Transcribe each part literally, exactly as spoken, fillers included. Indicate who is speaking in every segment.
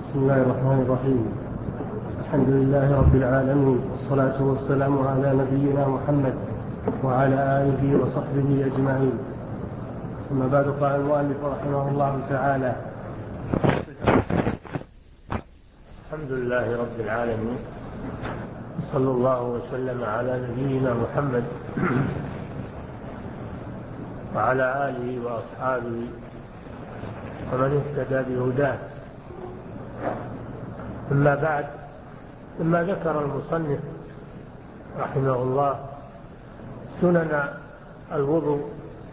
Speaker 1: بسم الله الرحمن الرحيم. الحمد لله رب العالمين، والصلاة والسلام على نبينا محمد وعلى آله وصحبه أجمعين. ثم بعد، قال المؤلف رحمه الله تعالى:
Speaker 2: الحمد لله رب العالمين، صلى الله وسلم على نبينا محمد وعلى آله وأصحابه ومن اهتدى بهداه. أما بعد، ثم ذكر المصنف رحمه الله سنن الوضوء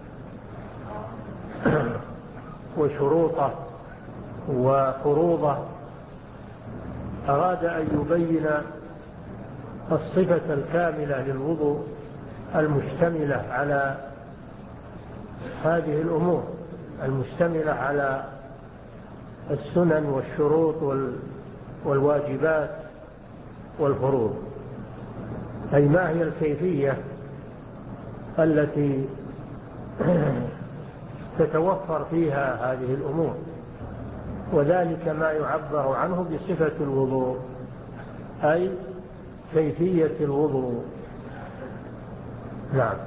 Speaker 2: وشروطه وفروضه، أراد أن يبين الصفة الكاملة للوضوء المشتملة على هذه الأمور، المشتملة على السنن والشروط والواجبات والفروض، أي ما هي الكيفية التي تتوفر فيها هذه الأمور، وذلك ما يعبر عنه بصفة الوضوء، أي كيفية الوضوء. نعم.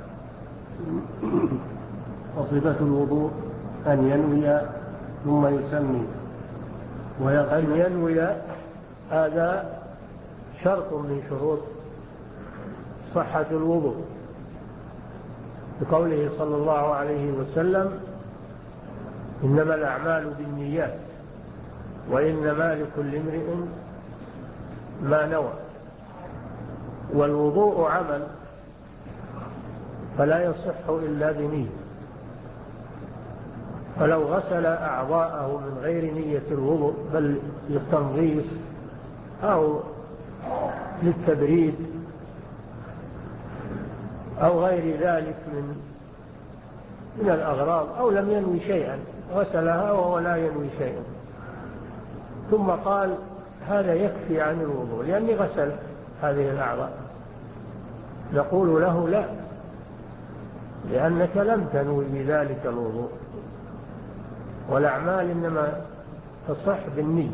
Speaker 1: وصفة الوضوء أن ينوي ثم يسمي
Speaker 2: أن ينوي، هذا شرط من شروط صحة الوضوء، بقوله صلى الله عليه وسلم: إنما الأعمال بالنيات وإنما لكل امرئ ما نوى. والوضوء عمل فلا يصح إلا بنية، فلو غسل أعضاءه من غير نية الوضوء بل للتنظيف أو للتبريد أو غير ذلك من من الأغراض، أو لم ينوي شيئا، غسلها وهو لا ينوي شيئا، ثم قال هذا يكفي عن الوضوء لأني غسلت هذه الأعضاء، نقول له لا، لأنك لم تنوي بذلك الوضوء، والأعمال إنما تصح بالنية.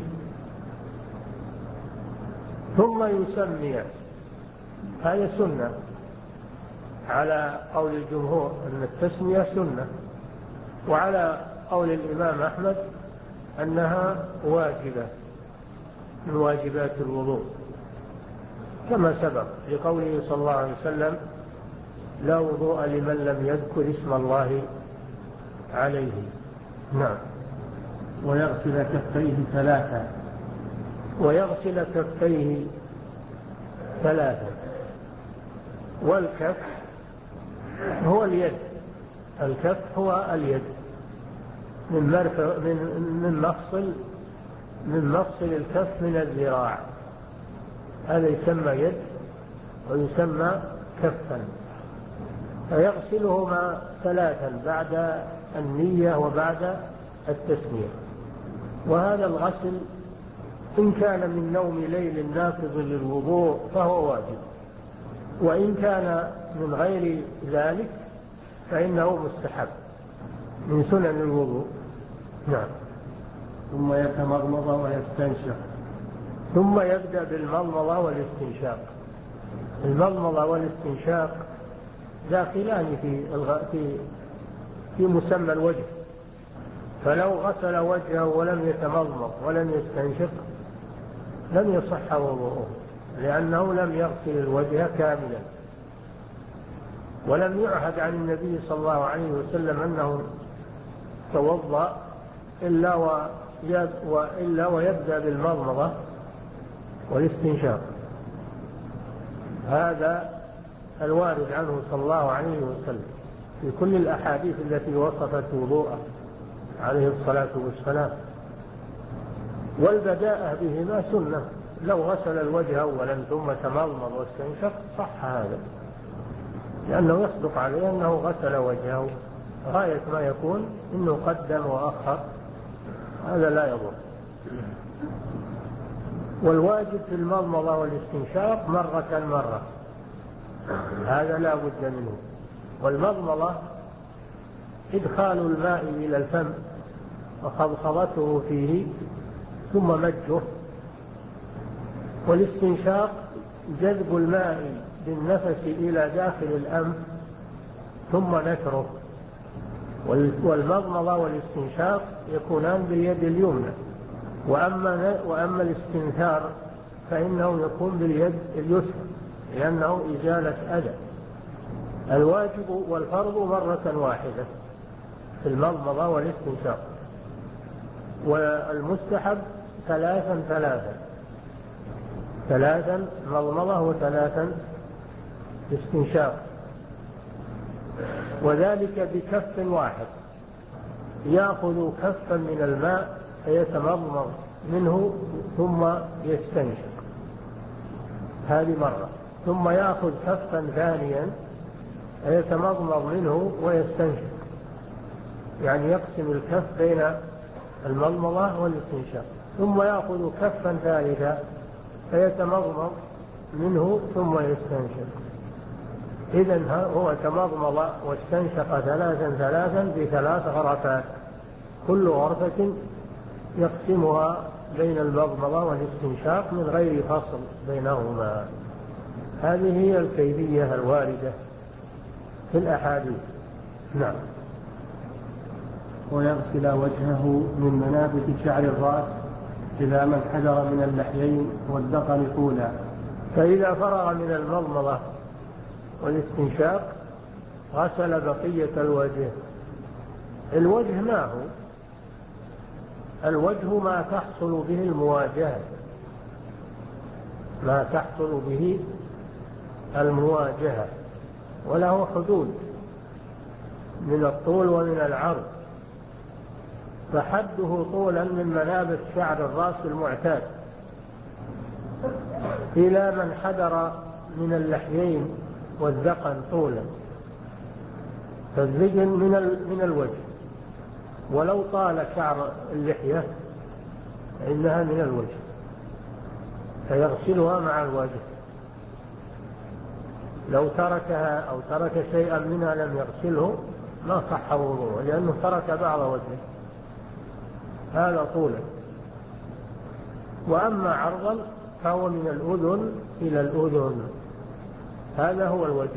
Speaker 2: ثم يسمي، هذا سنة على قول الجمهور أن التسمية سنة، وعلى قول الإمام أحمد أنها واجبة من واجبات الوضوء، كما سبق لقوله صلى الله عليه وسلم: لا وضوء لمن لم يذكر اسم الله عليه. نعم.
Speaker 1: ويغسل كفيه ثلاثا
Speaker 2: ويغسل كفيه ثلاثا والكف هو اليد، الكف هو اليد من مرفق من من مفصل من مفصل الكف من الذراع، هذا يسمى يد ويسمى كفا. فيغسلهما ثلاثا بعد النية وبعد التسمية. وهذا الغسل إن كان من نوم ليل ناقض للوضوء فهو واجب، وإن كان من غير ذلك فإنه مستحب من سنن الوضوء. نعم.
Speaker 1: ثم يتمضمض ويستنشق.
Speaker 2: ثم يبدأ بالمضمضة والاستنشاق. المضمضة والاستنشاق داخلان في في في مسمى الوجه، فلو غسل وجهه ولم يتمضمض ولم يستنشق لم يصح وضوءه، لأنه لم يغسل الوجه كاملا. ولم يعهد عن النبي صلى الله عليه وسلم أنه توضأ إلا وإلا ويبدأ بالمضمضة والاستنشاق، هذا الوارد عنه صلى الله عليه وسلم في كل الأحاديث التي وصفت وضوءه عليه الصلاة والسلام. والبداءة بهما سنة، لو غسل الوجه أولا ثم تمضمض واستنشق صح هذا، لأنه يصدق عليه أنه غسل وجهه، غاية ما يكون إنه قدم وأخر، هذا لا يضر. والواجب في المضمضة والاستنشاق مرة مرة، هذا لا بد منه. والمضمضة إدخال الماء إلى الفم وخضخضته فيه ثم مجه. والاستنشاق جذب الماء بالنفس إلى داخل الأنف ثم نثره. والمضمضة والاستنشاق يكونان باليد اليمنى، وأما, وأما الاستنثار فإنه يكون باليد اليسرى لأنه إزالة أذى. الواجب والفرض مرة واحدة في المضمضة والاستنشاق، والمستحب ثلاثا ثلاثا ثلاثا مضمضة وثلاثا استنشاق، وذلك بكف واحد. يأخذ كفا من الماء فيتمضمض منه ثم يستنشق، هذه مرة. ثم يأخذ كفا ثانيا فيتمضمض منه ويستنشق، يعني يقسم الكف بين المضمضة والاستنشاق. ثم يأخذ كفا ثالثا فيتمضمض منه ثم يستنشق. إذن هو تمضمض واستنشق ثلاثا ثلاثا بثلاث غرفات، كل غرفة يقسمها بين المضمضة والاستنشاق من غير فصل بينهما. هذه هي الكيفية الواردة في الأحاديث. نعم.
Speaker 1: ويغسل وجهه من منابت شعر الرأس إلى ما انحدر من اللحيين والذقن طولا.
Speaker 2: فإذا فرغ من المضمضة والاستنشاق غسل بقية الوجه. الوجه ما هو؟ الوجه ما تحصل به المواجهة، ما تحصل به المواجهة، وله حدود من الطول ومن العرض. فحده طولا من منابت شعر الرأس المعتاد إلى من حدر من اللحيين والذقن طولا، فالذقن من من الوجه، ولو طال شعر اللحية فإنها من الوجه، فيغسلها مع الوجه. لو تركها أو ترك شيئا منها لم يغسله ما صح وضوءه، لأنه ترك بعض وجهه، هذا طولا. وأما عرضا فهو من الأذن إلى الأذن، هذا هو الوجه.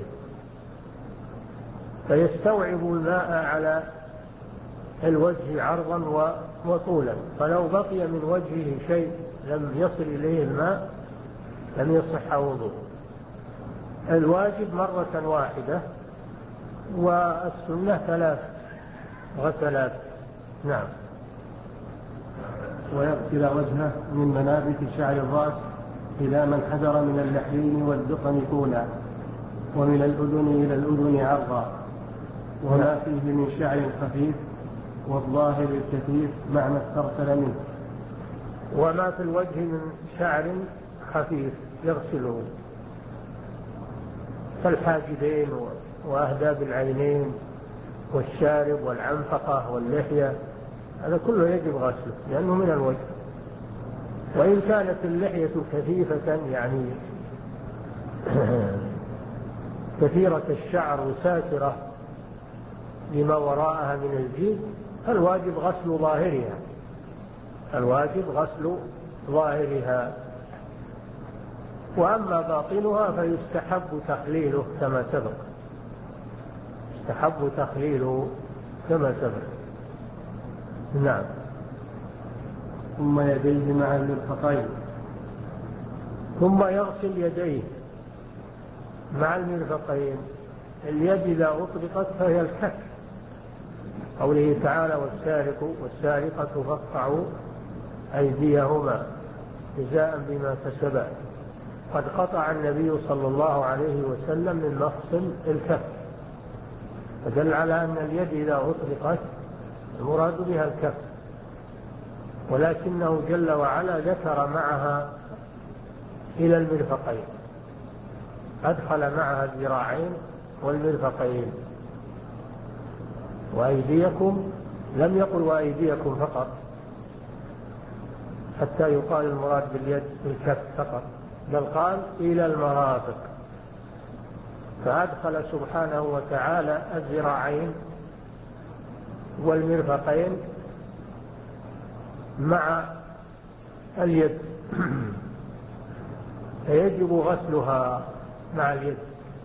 Speaker 2: فيستوعب الماء على الوجه عرضا وطولا، فلو بقي من وجهه شيء لم يصل إليه الماء لم يصح وضوء. الواجب مرة واحدة، والسنة ثلاث غسلات. نعم.
Speaker 1: ويغسل وجهه من منابت شعر الرأس إلى من حدر من اللحيين والذقن طولا، ومن الأذن إلى الأذن عرضا، وما فيه من شعر خفيف والظاهر الكثيف مع ما استرسل منه.
Speaker 2: وما في الوجه من شعر خفيف يغسله، كالحاجبين وأهداب العينين والشارب والعنفقة واللحية، هذا كله يجب غسله لأنه من الوجه. وإن كانت اللحية كثيفة يعني كثيرة الشعر وساترة لما وراءها من الجلد فالواجب غسل ظاهرها، الواجب غسل ظاهرها. وأما باطنها فيستحب تخليله كما سبق، يستحب تخليله كما سبق. نعم.
Speaker 1: ثم يديه مع المرفقين.
Speaker 2: ثم يغسل يديه مع المرفقين. اليد إذا أطلقت فهي الكف، قوله تعالى والسارق والسارقة فاقطعوا أيديهما جزاء بما كسبا. قد قطع النبي صلى الله عليه وسلم من مفصل الكف، فدل على أن اليد إذا أطلقت المراد بها الكف، ولكنه جل وعلا ذكر معها إلى المرفقين، أدخل معها الذراعين والمرفقين. وأيديكم لم يقل وأيديكم فقط حتى يقال المراد باليد الكف فقط، بل قال إلى المرافق، فأدخل سبحانه وتعالى الذراعين والمرفقين مع اليد فيجب غسلها مع اليد.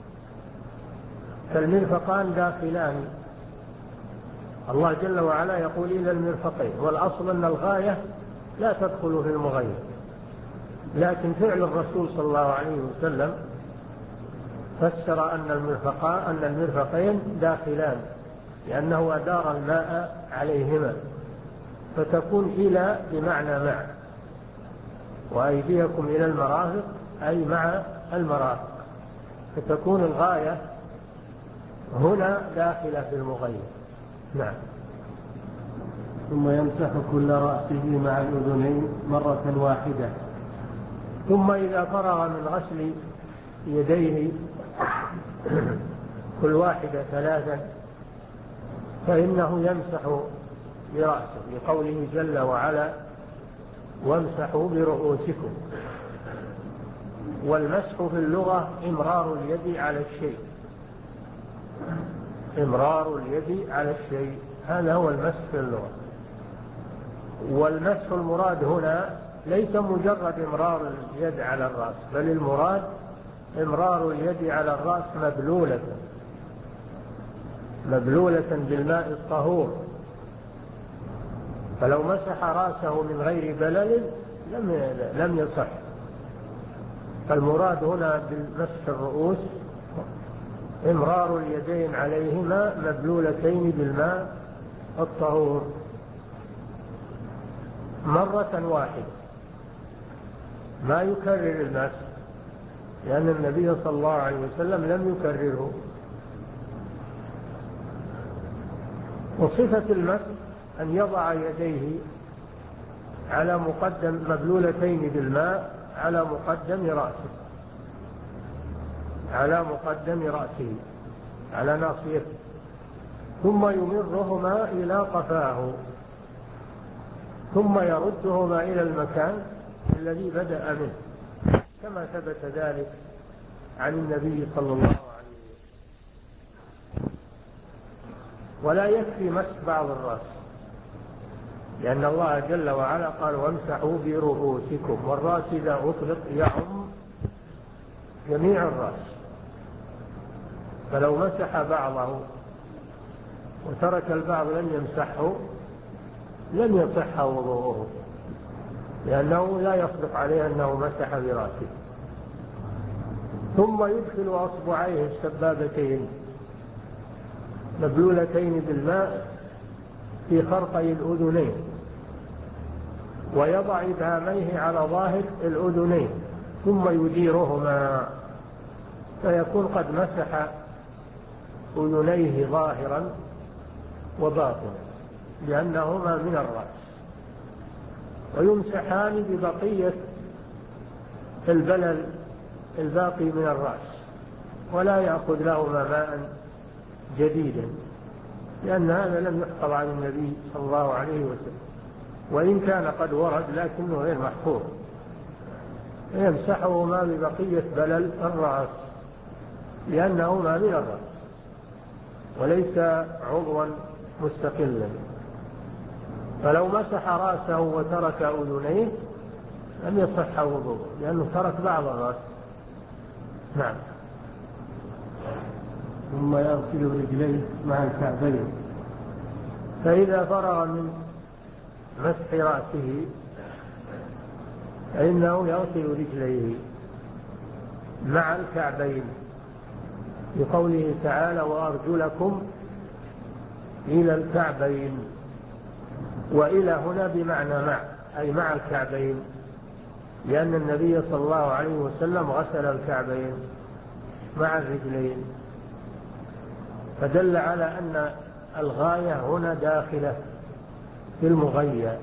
Speaker 2: فالمرفقان داخلان، الله جل وعلا يقول إلى المرفقين، والأصل أن الغاية لا تدخل في المغير، لكن فعل الرسول صلى الله عليه وسلم فسر أن المرفقان أن المرفقين داخلان، لأنه أدار الماء عليهما، فتكون إلى بمعنى مع، وأيديكم إلى المرافق أي مع المرافق، فتكون الغاية هنا داخلة في المغير. نعم.
Speaker 1: ثم يمسح كل رأسه مع الأذنين مرة واحدة.
Speaker 2: ثم إذا فرغ من غسل يديه كل واحدة ثلاثا فإنه يمسح برأسه، لقوله جل وعلا وامسحوا برؤوسكم. والمسح في اللغة إمرار اليد على الشيء، إمرار اليد على الشيء، هذا هو المسح في اللغة. والمسح المراد هنا ليس مجرد إمرار اليد على الرأس، بل المراد إمرار اليد على الرأس مبلولة مبلولة بالماء الطهور، فلو مسح رأسه من غير بلل لم لم يصح. فالمراد هنا بالمسح الرؤوس إمرار اليدين عليهما مبلولتين بالماء الطهور مرة واحدة، ما يكرر المسح، لأن النبي صلى الله عليه وسلم لم يكرره. وصفة المسح أن يضع يديه على مقدم مبلولتين بالماء على مقدم رأسه على مقدم رأسه على ناصيته، ثم يمرهما إلى قفاه، ثم يردهما إلى المكان الذي بدأ منه، كما ثبت ذلك عن النبي صلى الله عليه وسلم. ولا يكفي مسح بعض الرأس، لأن الله جل وعلا قال وامسحوا برؤوسكم، والرأس إذا أطلق يعم جميع الرأس، فلو مسح بعضه وترك البعض لم يمسحه لم يصح وضوءه، لأنه لا يصدق عليه أنه مسح برأسه. ثم يدخل أصبعيه السبابتين مبلولتين بالماء في خرقي الأذنين، ويضع إبهاميه على ظاهر الأذنين، ثم يديرهما، فيكون قد مسح أذنيه ظاهرا وباطنا لأنهما من الرأس. ويمسحان ببقية البلل الباقي من الرأس، ولا يأخذ لهما ماء جديدا، لأن هذا لم يحفظ عن النبي صلى الله عليه وسلم، وإن كان قد ورد لكنه غير محفوظ. يمسحهما ببقية بلل الرأس لأنهما من الرأس وليس عضوا مستقلا. فلو مسح رأسه وترك أذنيه لم يصح وضوءه، لأنه ترك بعض الرأس. نعم.
Speaker 1: ثم يغسل رجليه مع الكعبين.
Speaker 2: فإذا فرغ من مسح رأسه فإنه يغسل رجليه مع الكعبين، لقوله تعالى وأرجلكم إلى الكعبين، وإلى هنا بمعنى مع، أي مع الكعبين، لأن النبي صلى الله عليه وسلم غسل الكعبين مع الرجلين، فدل على أن الغاية هنا داخلة في المغيّة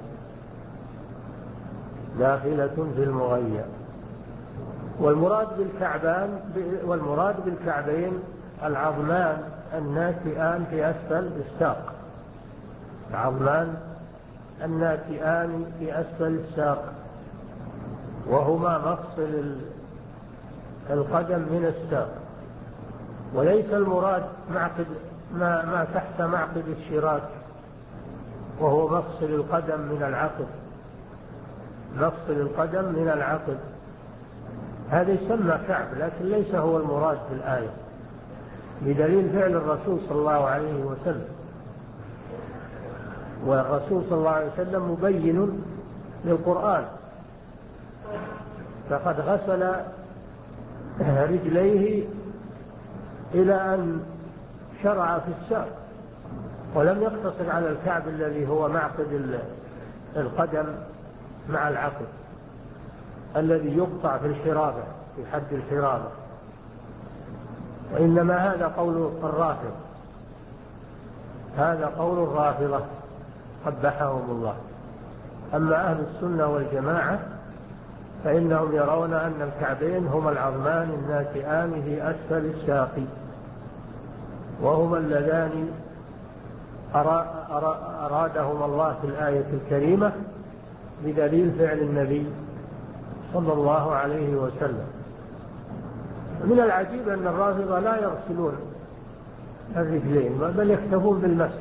Speaker 2: داخلة في المغيّة. والمراد بالكعبان والمراد بالكعبين العظمان الناتئان في أسفل الساق، العظمان الناتئان في أسفل الساق، وهما مفصل القدم من الساق، وليس المراد معقد ما, ما تحت معقد الشراك وهو مفصل القدم من العقد، مفصل القدم من العقب، هذا يسمى كعب، لكن ليس هو المراد في الآية، بدليل فعل الرسول صلى الله عليه وسلم. والرسول صلى الله عليه وسلم مبين للقرآن، فقد غسل رجليه إلى أن شرع في الساق، ولم يقتصر على الكعب الذي هو معقد القدم مع العقب الذي يقطع في الحرابة، في حد الحرابة، وإنما هذا قول الرافضة، هذا قول الرافضة قبحهم الله. أما أهل السنة والجماعة فإنهم يرون أن الكعبين هما العظمان الناتئان في أسفل الساق، وهما اللذان أرادهما الله في الآية الكريمة بدليل فعل النبي صلى الله عليه وسلم. من العجيب أن الرافضة لا يغسلون الرجلين، بل يكتفون بالمسح،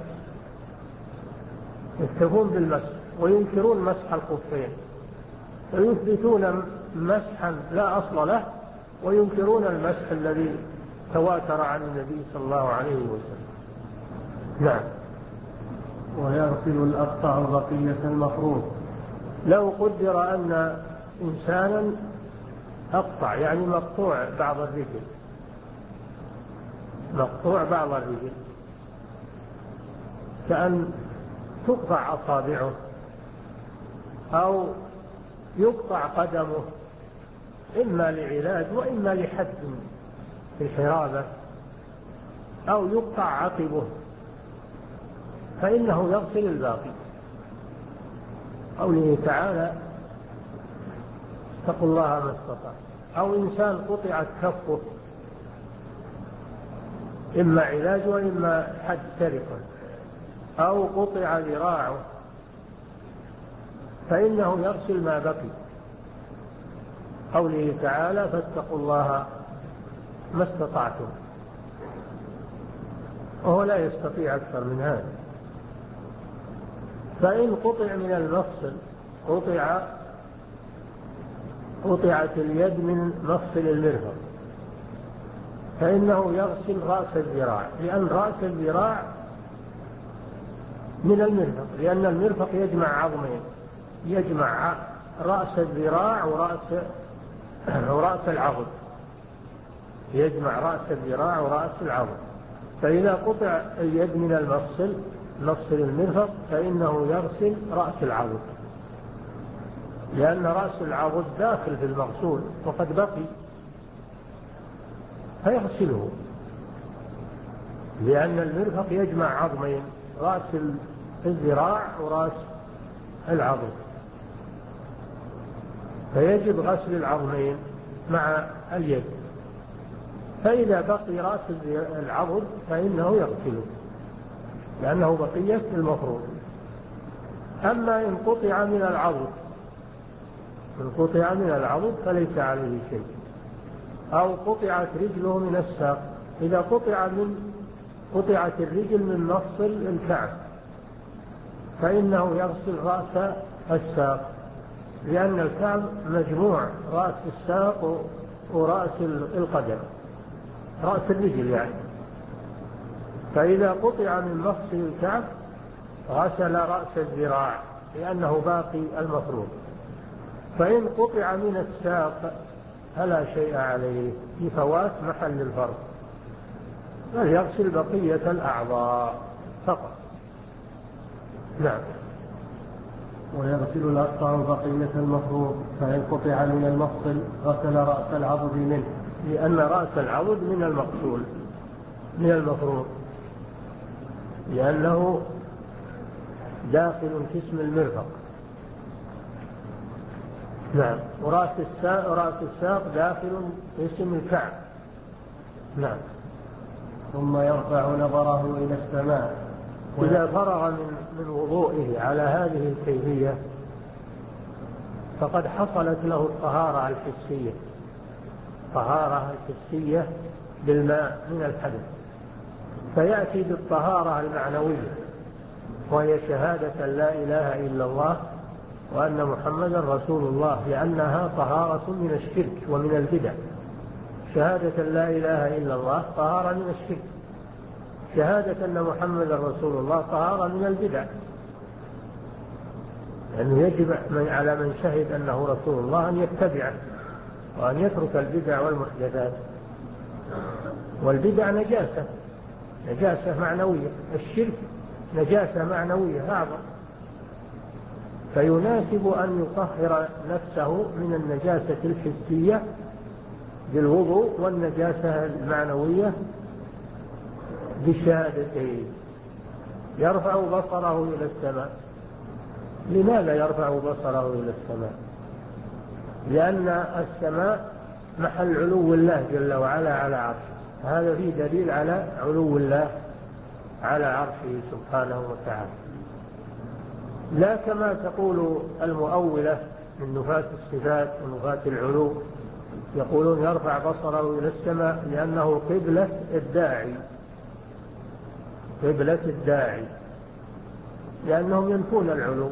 Speaker 2: يكتفون بالمسح وينكرون مسح الخفين، ويثبتون مسحا لا أصل له، وينكرون المسح الذي تواتر عن النبي صلى الله عليه وسلم. نعم.
Speaker 1: ويغسل الأقطع بقية المفروض.
Speaker 2: لو قدر أن إنسانا أقطع، يعني مقطوع بعض الرجل، مقطوع بعض الرجل، كأن تقطع أصابعه أو يقطع قدمه، إما لعلاج وإما لحد في الحرابة، أو يقطع عقبه، فإنه يغسل الباقي. قوله تعالى اتقوا الله ما استطعتم. أو إنسان قطعت كفه، إما علاج وإما حد سرقة، أو قطع ذراعه، فإنه يغسل ما بقي. قوله تعالى فاتقوا الله ما استطعتم، وهو لا يستطيع أكثر من هذا. فإن قطع من المفصل، قطع قطعت اليد من مفصل المرفق، فإنه يغسل رأس الذراع، لأن رأس الذراع من المرفق، لأن المرفق يجمع عظمين، يجمع رأس الذراع ورأس ورأس العضد، يجمع رأس الذراع ورأس العضد. فإذا قطع اليد من المفصل، مفصل المرفق، فإنه يغسل رأس العضد، لأن رأس العضد داخل في المغسول وقد بقي، فيغسله، لأن المرفق يجمع عظمين، رأس الذراع ورأس العضد، فيجب غسل العظمين مع اليد. فإذا بقي رأس العضد فإنه يغسله، لأنه بقية المفروض. أما إن قطع من العضد، إن قطع من العضد فليس عليه شيء. أو قطعت رجله من الساق، إذا قطع من قطعت الرجل من مفصل الكعب فإنه يغسل رأس الساق، لأن الكعب مجموع، رأس الساق ورأس القدم، رأس الرجل يعني. فإذا قطع من مفصل الكعب غسل رأس الذراع، لأنه باقي المفروض. فإن قطع من الساق فلا شيء عليه لفوات محل الفرض، بل يغسل بقية الأعضاء فقط. نعم.
Speaker 1: ويغسل الأقطع بقية المفروض، فإن قطع من المفصل غسل رأس العضد منه،
Speaker 2: لأن رأس العضد من المغسول من المفروض، لأنه داخل في اسم المرفق. نعم. ورأس الساق رأس الساق داخل في اسم الكعب. نعم.
Speaker 1: ثم يرفع نظره إلى السماء.
Speaker 2: إذا فرغ من من وضوئه على هذه الكيفية فقد حصلت له الطهارة الحسية، طهارة الحسية بالماء من الحدث، فيأتي بالطهارة المعنوية، وهي شهادة لا إله إلا الله وأن محمدا رسول الله، لأنها طهارة من الشرك ومن البدع. شهادة لا إله إلا الله طهارة من الشرك، شهادة أن محمدا رسول الله طهارة من البدع، لأنه يجب على من شهد أنه رسول الله أن يتبعه وأن يترك البدع والمحدثات. والبدع نجاسة، نجاسة معنوية، الشرك نجاسة معنوية أعظم، فيناسب أن يطهر نفسه من النجاسة الحسية بالوضوء والنجاسة المعنوية بالشهادتين. يرفع بصره إلى السماء. لماذا يرفع بصره إلى السماء؟ لأن السماء محل علو الله جل وعلا على عرشه، هذا فيه دليل على علو الله على عرشه سبحانه وتعالى، لا كما تقول المؤولة من نفاة الصفات ونفاة العلو، يقولون يرفع بصره إلى السماء لأنه قبلة الداعي، قبلة الداعي، لأنهم ينفون العلو.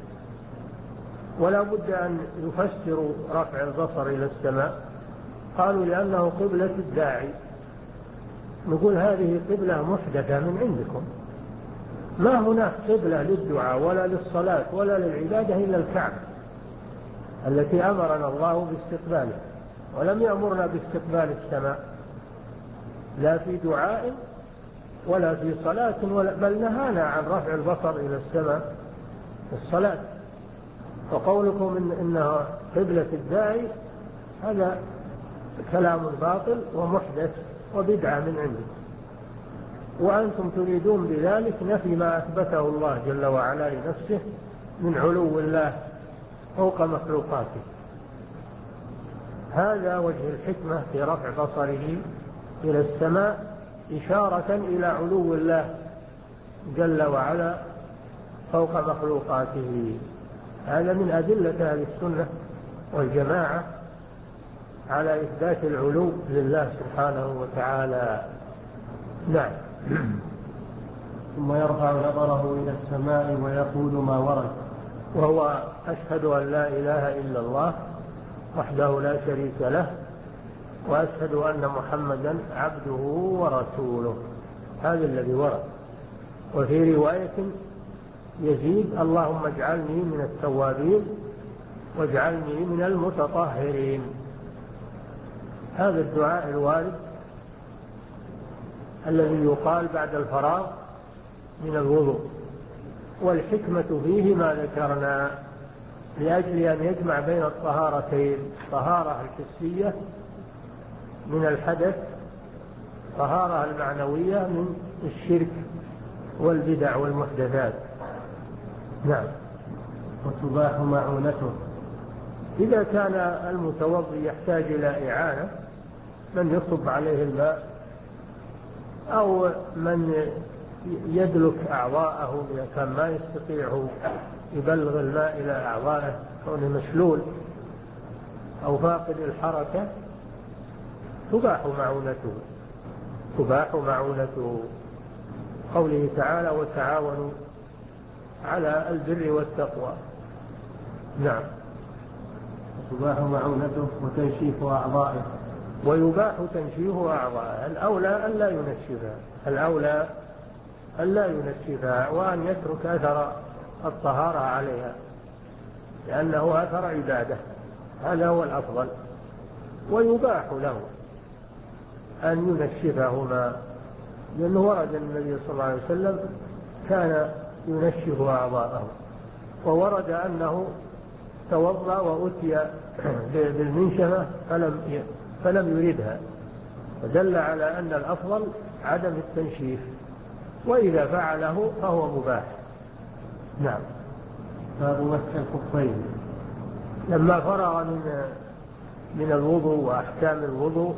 Speaker 2: ولا بد أن يفسروا رفع البصر إلى السماء، قالوا لأنه قبلة الداعي. نقول هذه قبلة محدثة من عندكم، ما هناك قبلة للدعاء ولا للصلاة ولا للعبادة إلا الكعبة التي أمرنا الله باستقبالها، ولم يأمرنا باستقبال السماء لا في دعاء ولا في صلاة، ولا بل نهانا عن رفع البصر إلى السماء في الصلاة. وقولكم إن إنها قبلة الداعي هذا كلام باطل ومحدث وبدعة من عندكم، وأنتم تريدون بذلك نفي ما أثبته الله جل وعلا لنفسه من علو الله فوق مخلوقاته. هذا وجه الحكمة في رفع بصره إلى السماء، إشارة إلى علو الله جل وعلا فوق مخلوقاته. هذا من أدلة أهل السنة والجماعة على إثبات العلو لله سبحانه وتعالى. نعم.
Speaker 1: ثم يرفع نظره إلى السماء ويقول ما ورد،
Speaker 2: وهو أشهد أن لا إله إلا الله وحده لا شريك له، وأشهد أن محمدا عبده ورسوله. هذا الذي ورد. وفي رواية يزيد اللهم اجعلني من التوابين واجعلني من المتطهرين. هذا الدعاء الوارد الذي يقال بعد الفراغ من الوضوء، والحكمة فيه ما ذكرنا لأجل أن يجمع بين الطهارتين، طهارة الحسية من الحدث، طهارة المعنوية من الشرك والبدع والمحدثات. نعم.
Speaker 1: وتباح معونته.
Speaker 2: إذا كان المتوضي يحتاج إلى إعانة، من يصب عليه الماء أو من يدلك أعضاءه إذا كان ما يستطيع يبلغ الماء إلى أعضائه كونه مشلول أو فاقد الحركة، تباح معونته، تباح معونته. قوله تعالى وتعاونوا على البر والتقوى. نعم.
Speaker 1: تباح معونته وتنشيف أعضائه.
Speaker 2: ويباح تنشيف أعضائه. الأولى أن لا ينشفها، الأولى أن لا ينشفها وأن يترك أثر الطهارة عليها، لأنه أثر عبادة، هذا هو الأفضل. ويباح له أن ينشفهما، لأنه ورد النبي صلى الله عليه وسلم كان ينشف أعضاءه، وورد أنه توضأ وأتي بالمنشفة فلم فلم يردها، فدل على أن الأفضل عدم التنشيف، وإذا فعله فهو مباح. نعم.
Speaker 1: باب مسح الخفين.
Speaker 2: لما فرغ من من الوضوء وأحكام الوضوء،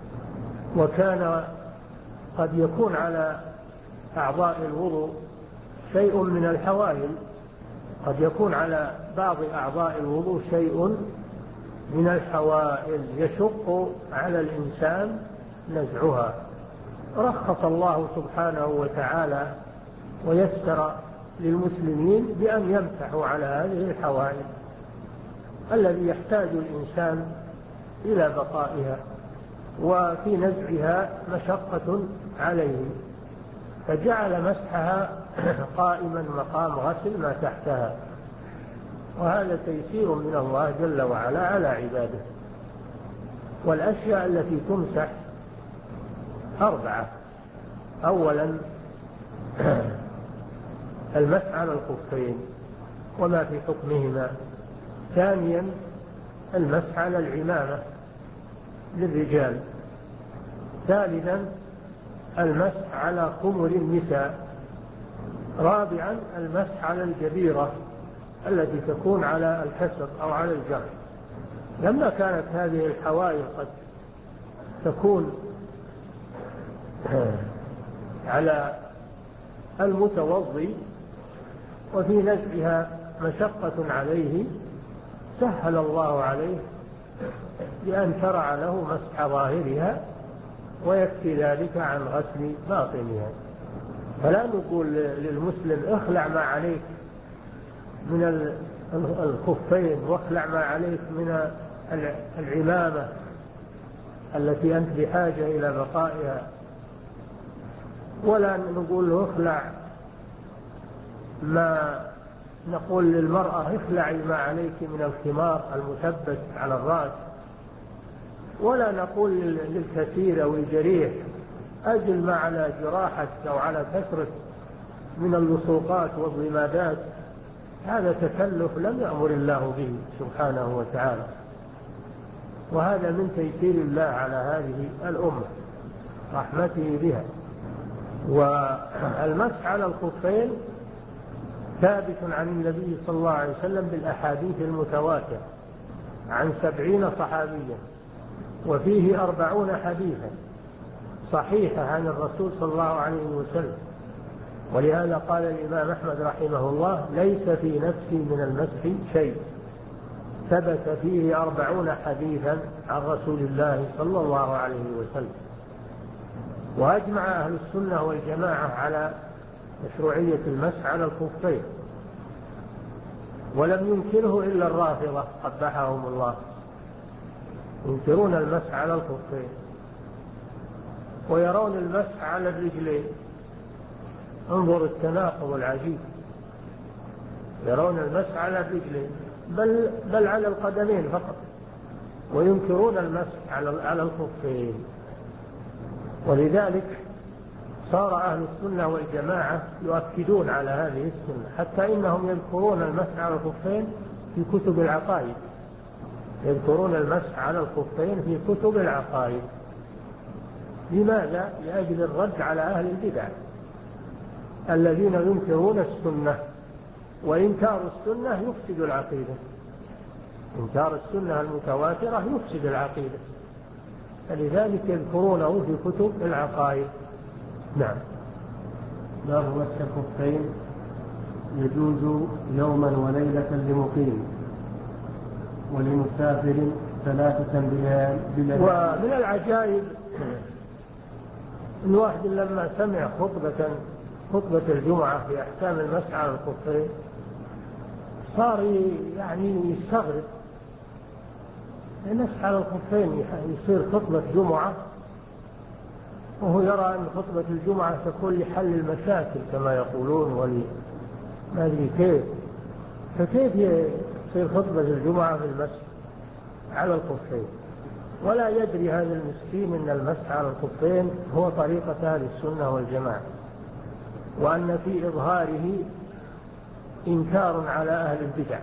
Speaker 2: وكان قد يكون على أعضاء الوضوء شيء من الحوائل، قد يكون على بعض أعضاء الوضوء شيء من الحوائل يشق على الإنسان نزعها، رخص الله سبحانه وتعالى ويسر للمسلمين بأن يمسحوا على هذه الحوائج الذي يحتاج الإنسان إلى بقائها، وفي نزعها مشقة عليه، فجعل مسحها قائما مقام غسل ما تحتها، وهذا تيسير من الله جل وعلا على عباده. والأشياء التي تمسح أربعة: أولا المسح على الخفين وما في حكمهما، ثانيا المسح على العمامة للرجال، ثالثا المسح على خمر النساء، رابعا المسح على الجبيرة التي تكون على الكسر أو على الجرح. لما كانت هذه الحوائج قد تكون على المتوضي وفي نزعها مشقة عليه، سهل الله عليه بأن شرع له مسح ظاهرها ويكفي ذلك عن غسل باطنها. فلا نقول للمسلم اخلع ما عليك من الخفين واخلع ما عليك من العمامة التي أنت بحاجة إلى بقائها، ولا نقول له اخلع ما نقول للمرأة اخلعي ما عليك من الخمار المثبت على الرأس، ولا نقول للكثير أو الجريح أجل ما على جراحك أو على كسرك من اللصوقات والضمادات. هذا تكلف لم يأمر الله به سبحانه وتعالى، وهذا من تيسير الله على هذه الأمة رحمته بها. والمسح على الخفين ثابت عن النبي صلى الله عليه وسلم بالأحاديث المتواترة عن سبعين صحابيا، وفيه أربعون حديثا صحيحة عن الرسول صلى الله عليه وسلم. ولهذا قال الإمام أحمد رحمه الله: ليس في نفسي من المسح شيء، ثبت فيه أربعون حديثا عن رسول الله صلى الله عليه وسلم. وأجمع أهل السنة والجماعة على مشروعية المسح على الخفين، ولم ينكره إلا الرافضة قبحهم الله، ينكرون المسح على الخفين ويرون المسح على الرجلين. انظر التناقض العجيب، يرون المسح على الرجلين بل, بل على القدمين فقط، وينكرون المسح على الخفين. ولذلك صار أهل السنة والجماعة يؤكدون على هذه السنة، حتى إنهم يذكرون المسح على الخفين في كتب العقائد، يذكرون المسح على الخفين في كتب العقائد. لماذا؟ لأجل الرد على أهل البدع الذين ينكرون السنة، وإنكار السنة يفسد العقيدة، إنكار السنة المتواترة يفسد العقيدة، فلذلك يذكرونه في كتب العقائد. نعم.
Speaker 1: باب مسح الخفين يجوز يوما وليلة لمقيم ولمسافر ثلاثة بليال.
Speaker 2: ومن العجائب أن واحد لما سمع خطبة خطبة الجمعة في أحكام المسح على الخفين صار يعني يستغرب، المسح على الخفين يصير خطبة جمعة وهو يرى أن خطبة الجمعة تكون لحل المشاكل كما يقولون، ولي ما أدري كيف، فكيف يصير خطبة الجمعة في المسح على الخفين؟ ولا يدري هذا المسكين أن المسح على الخفين هو طريقة أهل السنة والجماعة، وأن في إظهاره إنكار على أهل البدع،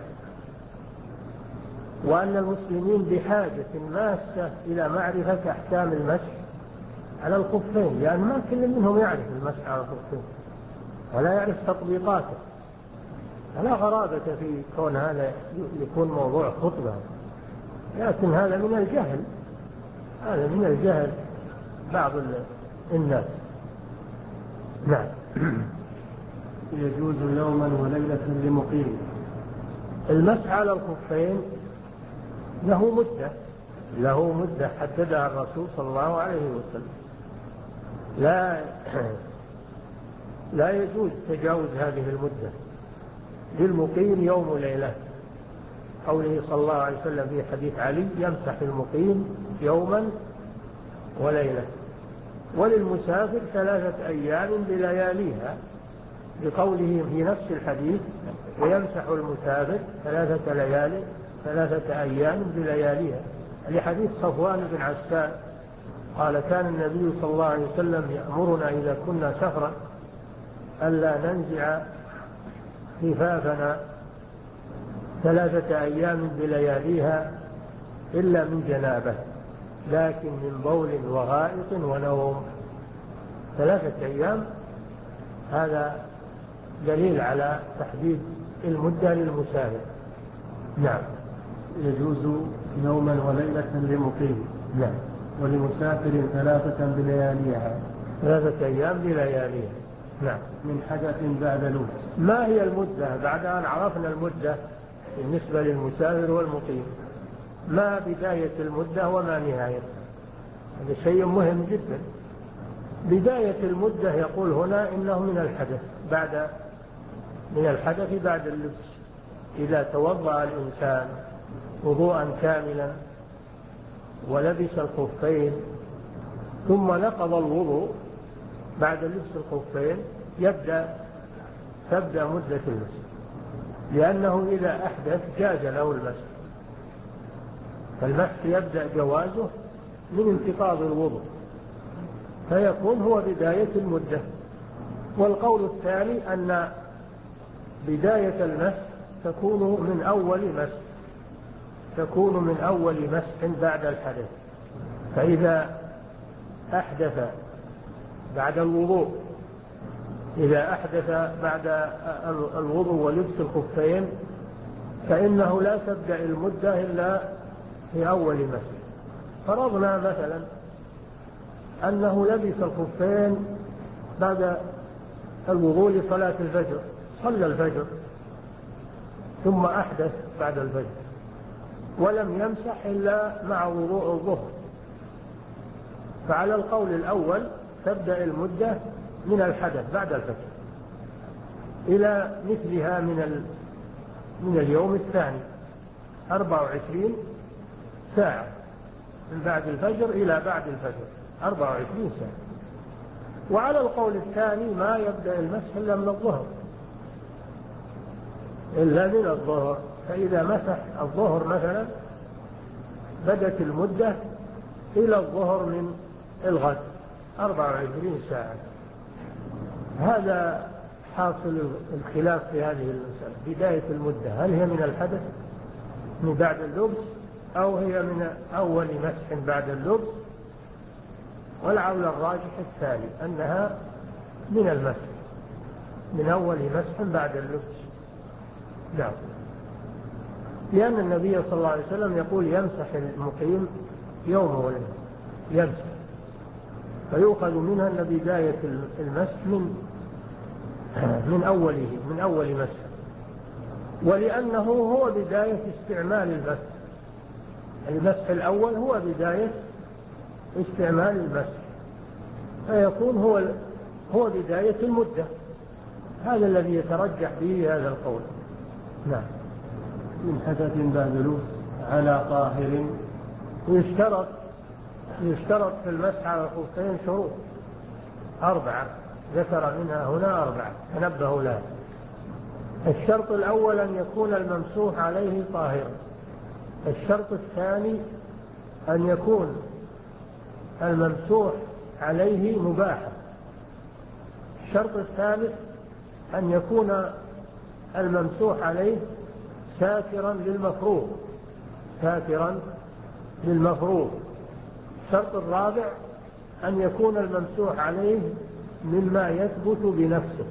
Speaker 2: وأن المسلمين بحاجة ماسة إلى معرفة أحكام المسح على الخفين، لأن ما كل منهم يعرف المسح على الخفين ولا يعرف تطبيقاته. فلا غرابة في كون هذا يكون موضوع خطبة، لكن هذا من الجهل، هذا من الجهل بعض الناس. نعم.
Speaker 1: يجوز يوما وليلة لمقيم.
Speaker 2: المسح على الخفين له مدة له مدة حددها الرسول صلى الله عليه وسلم، لا لا يجوز تجاوز هذه المدة للمقيم يوم وليلة. قوله صلى الله عليه وسلم في حديث علي: يمسح المقيم يوما وليلة. وللمسافر ثلاثة أيام بلياليها، بقوله في نفس الحديث: ويمسح المسافر ثلاثة ليال ثلاثة أيام بلياليها، لحديث صفوان بن عسال قال: كان النبي صلى الله عليه وسلم يأمرنا إذا كنا سفرا ألا ننزع خفافنا ثلاثة أيام بلياليها إلا من جنابه، لكن من بول وغائط ونوم. ثلاثة أيام هذا دليل على تحديد المدة للمسافر. نعم.
Speaker 1: يجوز يوما وليلة لمقيم.
Speaker 2: نعم.
Speaker 1: ولمسافر ثلاثة بلياليها.
Speaker 2: ثلاثة أيام بلياليها. نعم.
Speaker 1: من حدث بعد لبس.
Speaker 2: ما هي المدة بعد أن عرفنا المدة بالنسبة للمسافر والمقيم؟ ما بداية المدة وما نهايتها؟ هذا شيء مهم جدا. بداية المدة يقول هنا إنه من الحدث بعد من الحدث بعد اللبس، إذا توضأ الإنسان وضوءا كاملا ولبس الخفين ثم نقض الوضوء بعد لبس الخفين يبدأ تبدأ مدة المسح، لأنه إذا أحدث جاز له المسح، فالمسح يبدأ جوازه من انتقاض الوضوء، فيكون هو بداية المدة. والقول الثاني أن بداية المسح تكون من أول مسح تكون من أول مسح بعد الحدث، فإذا أحدث بعد الوضوء إذا أحدث بعد الوضوء ولبس الخفين فإنه لا تبدأ المدة إلا في أول مسح. فرضنا مثلا أنه لبس الخفين بعد الوضوء لصلاة الفجر، صلى الفجر ثم أحدث بعد الفجر ولم يمسح إلا مع وضوء الظهر، فعلى القول الأول تبدأ المدة من الحدث بعد الفجر إلى مثلها من من اليوم الثاني، أربع وعشرين ساعة من بعد الفجر إلى بعد الفجر، أربع وعشرين ساعة. وعلى القول الثاني ما يبدأ المسح إلا من الظهر إلا من الظهر فإذا مسح الظهر مثلا بدت المدة إلى الظهر من الغد، أربع وعشرين ساعة. هذا حاصل الخلاف في هذه المسألة، بداية المدة هل هي من الحدث من بعد اللبس أو هي من أول مسح بعد اللبس؟ والعول الراجح الثاني أنها من المسح من أول مسح بعد اللبس. نعم. لأن النبي صلى الله عليه وسلم يقول: يمسح المقيم يوم وليلة، يمسح، فيؤخذ منها أن بداية المسح من من أوله من أول مسح، ولأنه هو بداية استعمال المسح. المسح الأول هو بداية استعمال المسح، فيكون هو هو بداية المدة. هذا الذي يترجح به هذا القول. نعم.
Speaker 1: من حدث بعد لبس على طاهر.
Speaker 2: يشترط يشترط في المسح على الخفين شروط أربعة، ذكر منها هنا أربعة تنبهوا لها. الشرط الأول أن يكون الممسوح عليه طاهرا. الشرط الثاني أن يكون الممسوح عليه مباحا. الشرط الثالث أن يكون الممسوح عليه ساترا للمفروض ساترا للمفروض. الشرط الرابع أن يكون الممسوح عليه مما يثبت بنفسه،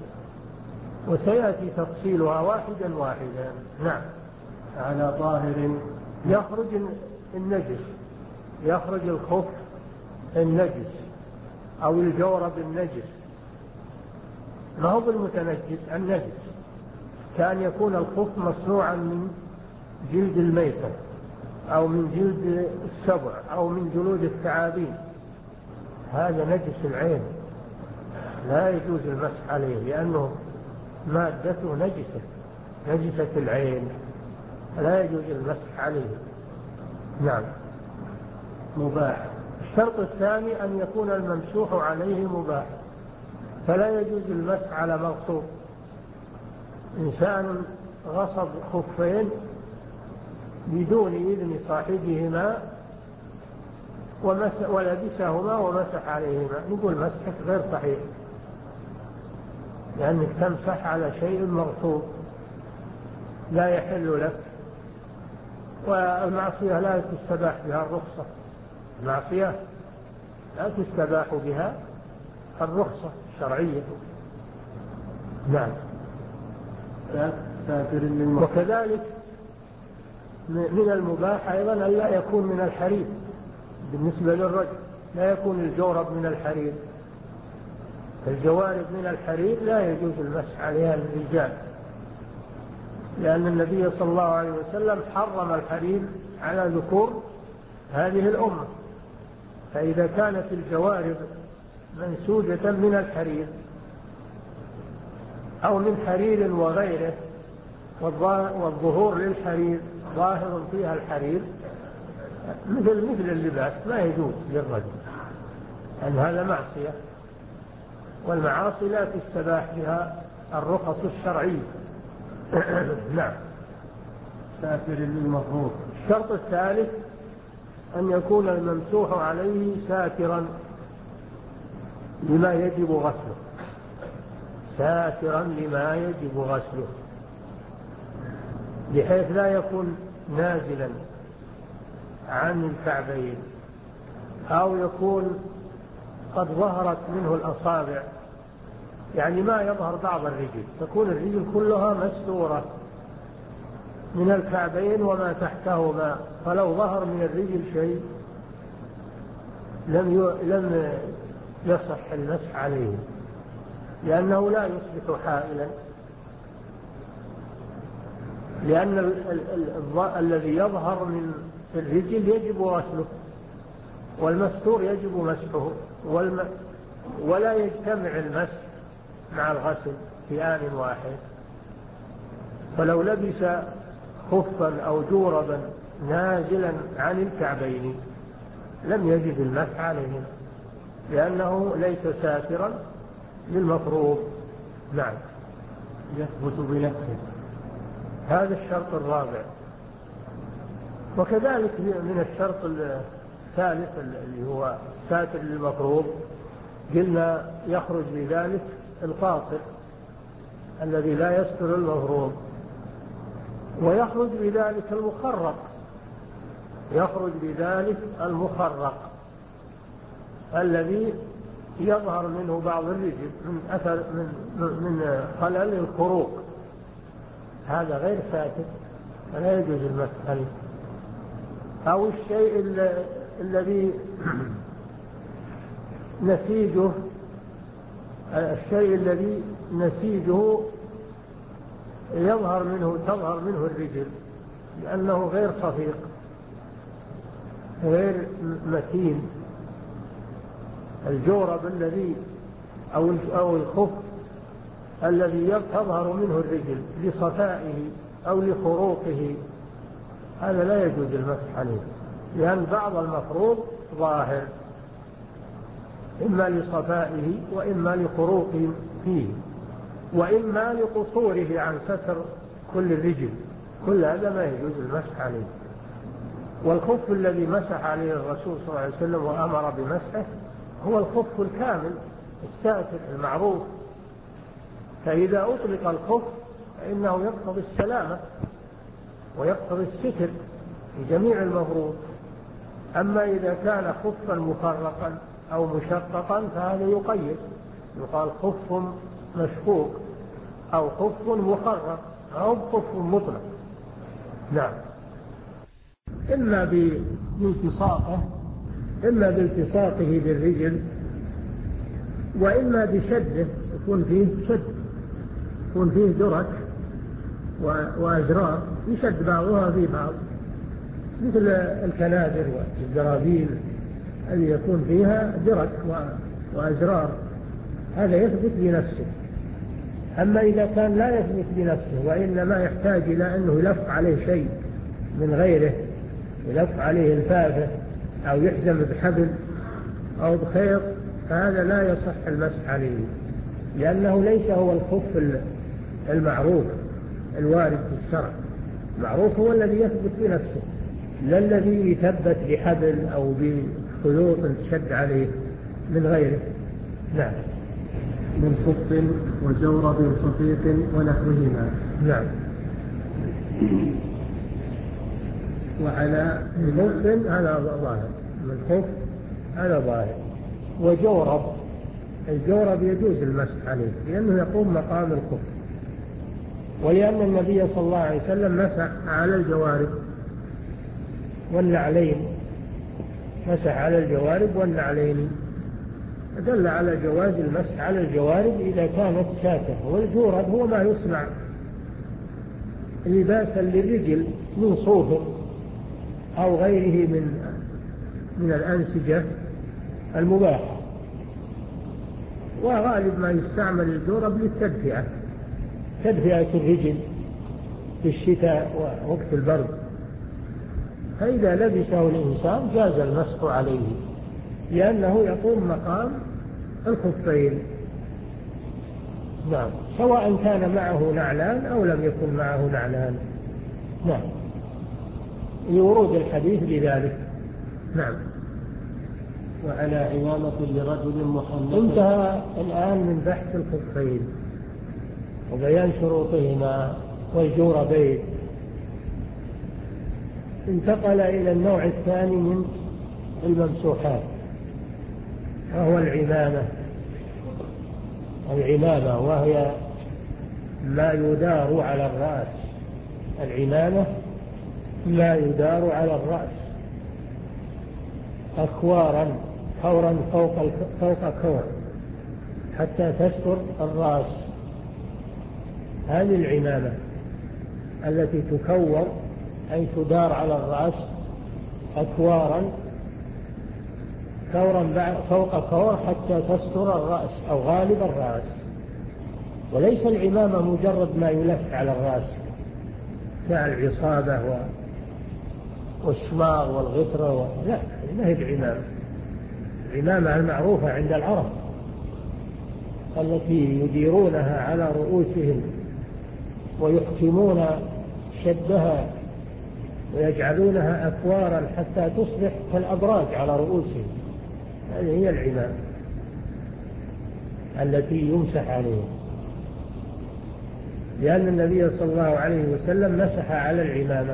Speaker 2: وسيأتي تفصيلها واحدا واحدا. نعم.
Speaker 1: على طاهر.
Speaker 2: يخرج النجس، يخرج الخف النجس أو الجورب النجس، ما هو بالمتنجس النجس، كأن يكون الخف مصنوعا من جلد الميتة أو من جلد السبع أو من جلود الثعابين، هذا نجس العين لا يجوز المسح عليه لأنه مادته نجسة نجسة العين، لا يجوز المسح عليه. نعم.
Speaker 1: مباح.
Speaker 2: الشرط الثاني أن يكون الممسوح عليه مباح، فلا يجوز المسح على مغصوب. إنسان غصب خفين بدون إذن صاحبهما ولبسهما ومسح عليهما، نقول مسحك غير صحيح، لأنك تمسح على شيء مغصوب لا يحل لك. والمعصية لا تستباح بها الرخصة، المعصية لا تستباح بها الرخصة الشرعية. نعم. وكذلك من المباح أيضا أن لا يكون من الحرير، بالنسبة للرجل لا يكون الجورب من الحرير، الجوارب من الحرير لا يجوز المسح عليها للرجال، لأن النبي صلى الله عليه وسلم حرم الحرير على ذكور هذه الأمة. فإذا كانت الجوارب منسوجة من الحرير أو من حرير وغيره والظهور للحرير ظاهر فيها الحرير مثل مثل اللباس ما يجوز للرجل، أن هذا معصية، والمعاصي لا تستباح بها الرخص الشرعية. نعم.
Speaker 1: ساتر للمفروض.
Speaker 2: الشرط الثالث أن يكون الممسوح عليه ساترا لما يجب غسله، ساترا لما يجب غسله، بحيث لا يكون نازلا عن الكعبين أو يكون قد ظهرت منه الأصابع، يعني ما يظهر بعض الرجل، تكون الرجل كلها مستورة من الكعبين وما تحتهما، فلو ظهر من الرجل شيء لم لم يصح المسح عليه، لأنه لا يصبح حائلا، لأن ال ال ال الذي يظهر من الرجل يجب غسله، والمستور يجب مسحه، ولا يجتمع المسح مع الغسل في آن واحد. فلو لبس خفا أو جوربا نازلا عن الكعبين لم يجب المسح عليه، لأنه ليس ساترا للمفروض. نعم.
Speaker 1: يثبت بنفسه.
Speaker 2: هذا الشرط الرابع. وكذلك من الشرط الثالث اللي هو ساتر للمفروض قلنا يخرج بذلك القاصر الذي لا يستر المفروض، ويخرج بذلك المخرق، يخرج بذلك المخرق الذي يظهر منه بعض الرجل من أثر من من خلل الخروق، هذا غير ساتر فلا يجوز المسح عليه. أو الشيء الذي نسيجه الشيء الذي نسيجه يظهر منه تظهر منه الرجل لأنه غير صفيق غير متين، الجورب الذي أو أو الخف الذي تظهر منه الرجل لصفائه أو لخروقه هذا لا يجوز المسح عليه، لأن بعض المفروض ظاهر إما لصفائه وإما لخروقه فيه وإما لقصوره عن ستر كل الرجل، كل هذا ما يجوز المسح عليه. والخف الذي مسح عليه الرسول صلى الله عليه وسلم وأمر بمسحه هو الخف الكامل الساتر المعروف، فإذا أطلق الخف فإنه يقتضي السلامة ويقتضي الستر في جميع المفروض. أما إذا كان خفا مفرقا أو مشققا فهذا يقيد، يقال خف مشقوق أو خف مخرق أو خف مطلق. نعم. إما بالتصاقه إما بالتصاقه بالرجل وإما بشده، يكون فيه شد، يكون فيه درك وأزرار يشد بعضها في بعض مثل الكنادر والزرابيل التي يكون فيها درك وأزرار هذا يثبت بنفسه. أما إذا كان لا يثبت بنفسه وإنما يحتاج إلى أنه يلف عليه شيء من غيره، يلف عليه الفافة أو يحزم بحبل أو بخيط، فهذا لا يصح المسح عليه، لأنه ليس هو الخف المعروف الوارد في الشرع. المعروف هو الذي يثبت بنفسه، لا الذي يثبت بحبل أو بخيوط تشد عليه من غيره. نعم.
Speaker 1: من خف وجورب صفيق ونحوهما.
Speaker 2: نعم.
Speaker 1: وعلى
Speaker 2: خف هذا ظاهر، من خف هذا ظاهر. وجورب، الجورب يجوز المسح عليه لأنه يقوم مقام الخف، ولأن النبي صلى الله عليه وسلم مسح على الجوارب والنعلين، مسح على الجوارب والنعلين، دل على جواز المسح على الجوارب إذا كانت ساترة. والجورب هو ما يصنع لباسا للرجل من صوف أو غيره من من الأنسجة المباحة، وغالب ما يستعمل الجورب للتدفئة، تدفئة الرجل في الشتاء ووقت البرد، فإذا لبسه الإنسان جاز المسح عليه لأنه يقوم مقام الخفين. نعم، سواء كان معه نعلان أو لم يكن معه نعلان. نعم، لورود الحديث بذلك. نعم.
Speaker 1: وعلى عمامة لرجل محمد.
Speaker 2: انتهى الآن من بحث الخفين وبيان شروطهما والجوربين. انتقل إلى النوع الثاني من الممسوحات، وهو العمامة. العمامة وهي ما يدار على الرأس. العمامة ما يدار على الرأس، أكوارا كورا فوق فوق كور حتى تستر الرأس. هذه العمامة التي تكور أي تدار على الرأس أكوارا كورا فوق كور حتى تستر الرأس أو غالب الرأس. وليس العمامة مجرد ما يلف على الرأس كالعصابة والشماغ والغترة و... لا، ما هي العمامة. العمامة المعروفة عند العرب التي يديرونها على رؤوسهم ويحكمون شدها ويجعلونها أكوارا حتى تصبح كالأبراج على رؤوسهم. هذه هي العمامة التي يمسح عليها، لأن النبي صلى الله عليه وسلم مسح على العمامة،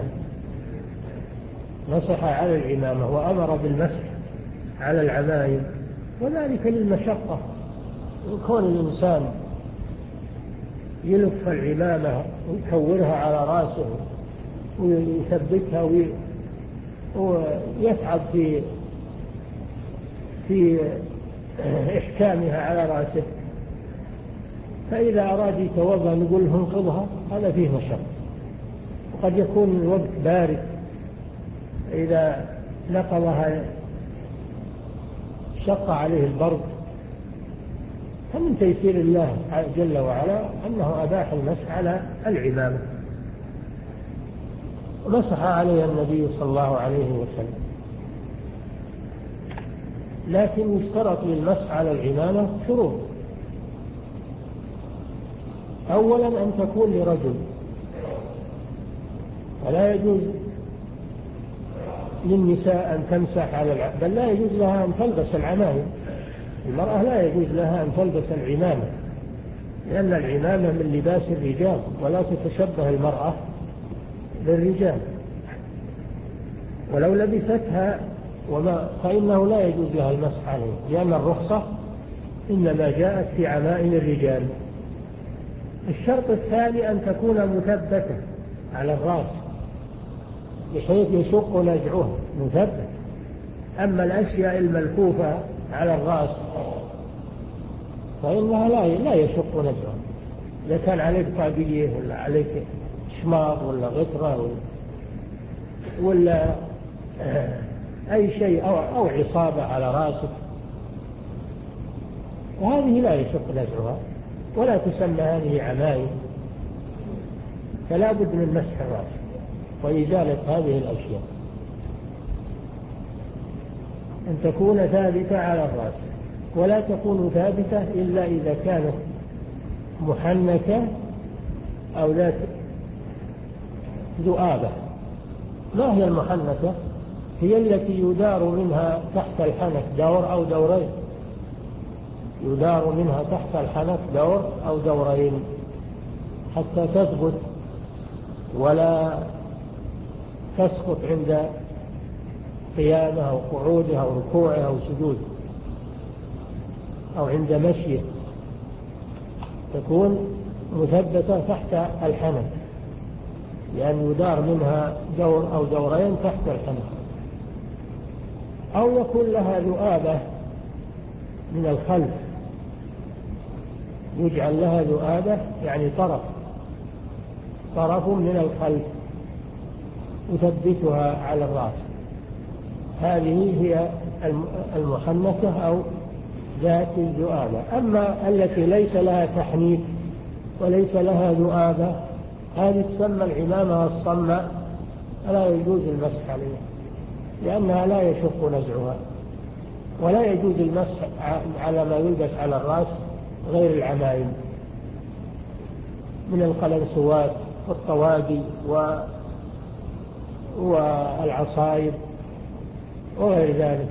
Speaker 2: مسح على العمامة وأمر بالمسح على العمائم، وذلك للمشقة. يكون الإنسان يلف العمامة ويكورها على رأسه ويثبتها ويتعب في في إحكامها على رأسه، فإذا أراد يتوضأ نقول له انقضها، هذا فيه مشقة. وقد يكون الوقت بارد، إذا نقضها شق عليه البرد. فمن تيسير الله جل وعلا أنه أباح المسح على العمامة، ومسح عليها النبي صلى الله عليه وسلم. لكن يشترط للمسح على العمامة شروط. أولا أن تكون لرجل، ولا يجوز للنساء أن تمسح على العمامة، بل لا يجوز لها أن تلبس العمائم. المرأة لا يجوز لها أن تلبس العمامة، لأن العمامة من لباس الرجال، ولا تتشبه المرأة للرجال. ولو لبستها وما فإنه لا يجوز لها المسح عليه، لأن الرخصة إنما جاءت في عمائم الرجال. الشرط الثاني أن تكون مثبتة على الرأس بحيث يشق نزعها، مثبت. أما الأشياء الملفوفة على الرأس فإنها لا لا يشق نزعها. إذا كان عليك طاقية ولا عليك شماغ ولا غترة ولا, ولا أي شيء أو, أو عصابة على رأسك وهذه لا يشق نزعها ولا تسمى هذه عمائم، فلا بد من مسح الرأس وإزالة هذه الأشياء أن تكون ثابتة على الرأس، ولا تكون ثابتة إلا إذا كانت محنكة أو ذات ذؤابة. ما هي المحنكة؟ هي التي يدار منها تحت الحنك دور أو دورين، يدار منها تحت الحنك دور أو دورين حتى تثبت ولا تسقط عند قيامها أو قعودها أو ركوعها أو سجودها أو عند مشيه، تكون مثبتة تحت الحنك، لأن يدار منها دور أو دورين تحت الحنك. أو يكون لها ذؤابة من الخلف، يجعل لها ذؤابة يعني طرف طرف من الخلف يثبتها على الرأس، هذه هي المحنكة أو ذات الذؤابة. أما التي ليس لها تحنيك وليس لها ذؤابة هذه تسمى العمامة الصماء، لا يجوز المسح عليها لأنها لا يشق نزعها، ولا يجوز المسح على ما يلبس على الرأس غير العمائم من القلنسوات والطواقي والعصائب وغير ذلك،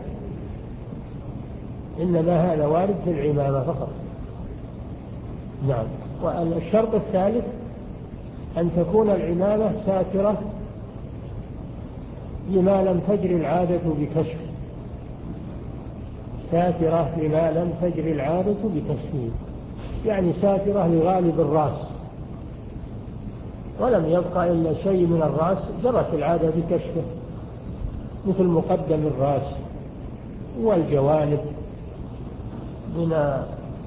Speaker 2: إنما هذا وارد في العمامة فقط. نعم. والشرط الثالث أن تكون العمامة ساترة لما لم تجري العادة بكشف، ساترة لما لم تجري العادة بكشفه، يعني ساترة لغالب الرأس ولم يبقى إلا شيء من الرأس جرت العادة بكشفه، مثل مقدم الرأس والجوانب من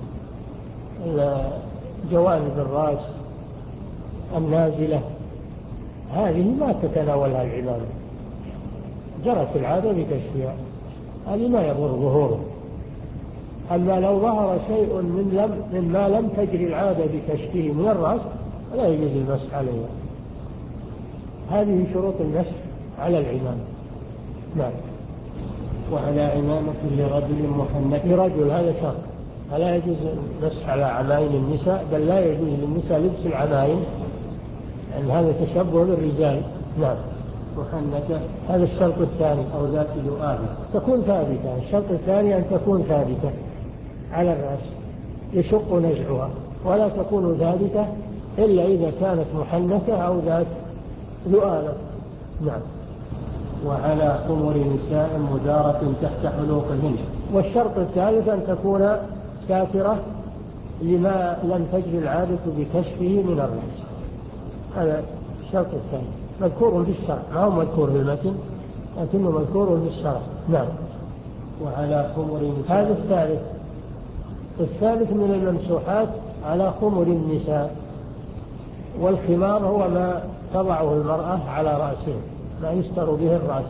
Speaker 2: جوانب الرأس النازلة، هذه ما تتناولها العمامة، جرت العادة بكشفها، هذه ما يضر ظهوره. أما لو ظهر شيء من لم مما لم تجري العادة بكشفه من الرأس لا يجوز المسح عليها. هذه شروط المسح على العمامة. نعم.
Speaker 1: وعلى عمامة لرجل محنك،
Speaker 2: لرجل هذا شرط، فلا يجوز المسح على عمائم النساء، بل لا يجوز للنساء لبس العمائم لأن هذا تشبه بالرجال. نعم.
Speaker 1: محنكة
Speaker 2: هذا الشرط الثاني.
Speaker 1: أو ذات ذؤابة
Speaker 2: تكون ثابتة. الشرط الثاني أن تكون ثابتة على الرأس يشق نزعها، ولا تكون ثابتة إلا إذا كانت محنكة أو ذات ذؤابة. نعم.
Speaker 1: وعلى خمر نساء مدارة تحت حلوقهن.
Speaker 2: والشرط الثالث أن تكون ساترة لما لم تجري العادة بكشفه من الرأس، هذا الشرط الثاني مذكور في الشرع، ما هو مذكور في المتن لكنه مذكور في الشرع. نعم.
Speaker 1: وعلى خمر نساء.
Speaker 2: هذا الثالث. الثالث من الممسوحات على خمر النساء، والخمار هو ما تضعه المرأة على رأسها، ما يستر به الرأس،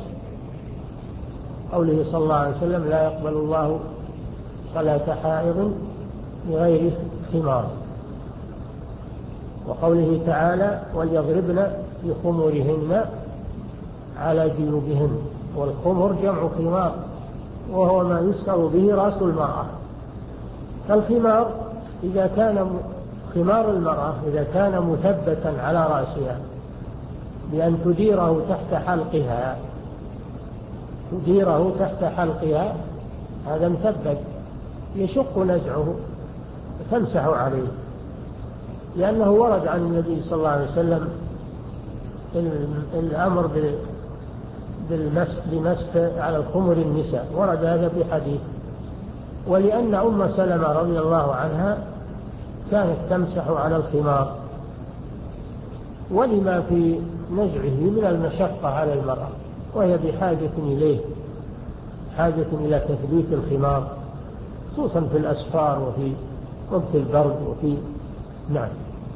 Speaker 2: قوله صلى الله عليه وسلم لا يقبل الله صلاة حائض بغير خمار، وقوله تعالى وليضربن بخمرهن على جيوبهن، والخمر جمع خمار وهو ما يستر به رأس المرأة. فالخمار إذا كان خمار المرأة إذا كان مثبتا على رأسها بأن تديره تحت حلقها تديره تحت حلقها هذا مثبت يشق نزعه تمسح عليه، لأنه ورد عن النبي صلى الله عليه وسلم الأمر بالمسح على الخمر النساء، ورد هذا في حديث. ولأن أم سلمة رضي الله عنها كانت تمسح على الخمار، ولما في نزعه من المشقة على المرأة، وهي بحاجة إليه، حاجة إلى تثبيت الخمار خصوصا في الأسفار وفي وقت البرد وفي. نعم.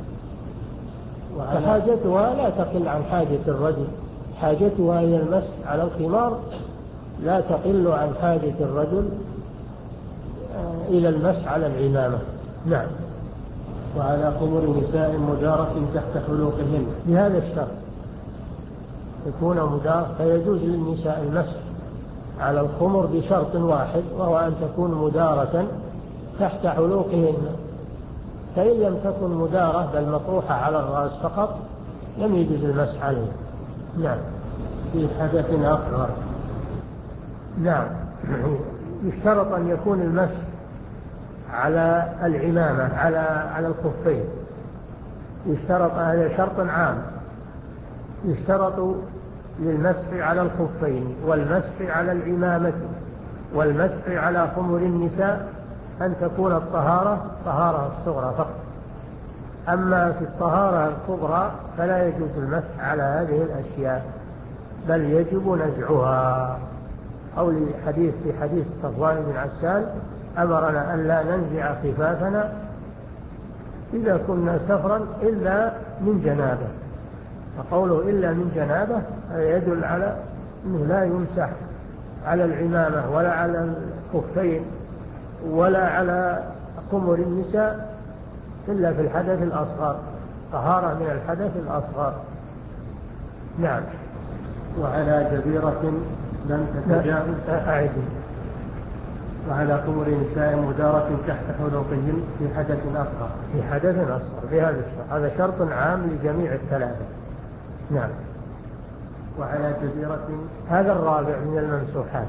Speaker 2: فحاجتها لا تقل عن حاجة الرجل، حاجتها إلى المسح على الخمار لا تقل عن حاجة الرجل إلى المسح على العمامة. نعم.
Speaker 1: وعلى خمر نساء مدارة تحت حلوقهن
Speaker 2: بهذا الشرط يكون مدار، فيجوز للنساء المسح على الخمر بشرط واحد، وهو أن تكون مدارة تحت حلوقهن. فإن لم تكن مدارة بل مطروحة على الرأس فقط لم يجوز المسح عليه. نعم.
Speaker 1: في حدث أصغر.
Speaker 2: نعم. يشترط أن يكون المسح على العمامة على على الخفين، يشترط، هذا شرط عام، يشترط للمسح على الخفين والمسح على العمامة والمسح على خمر النساء أن تكون الطهارة طهارة الصغرى فقط. أما في الطهارة الكبرى فلا يجوز المسح على هذه الأشياء، بل يجب نزعها. أو لحديث في حديث صفوان بن عسال أمرنا أن لا ننزع خفافنا إذا كنا سفرا إلا من جنابه، فقوله إلا من جنابه يدل على أنه لا يمسح على العمامة ولا على الخفين ولا على خمر النساء إلا في الحدث الأصغر، طهارة من الحدث الأصغر. نعم.
Speaker 1: وعلى جبيرة لم تتجاوز
Speaker 2: أعد.
Speaker 1: وعلى خمر نساء مدارة تحت حلوقهن في حدث أصغر.
Speaker 2: في حدث أصغر بهذا الشرط، هذا شرط عام لجميع الثلاثة. نعم.
Speaker 1: وعلى جبيرة.
Speaker 2: هذا الرابع من الممسوحات.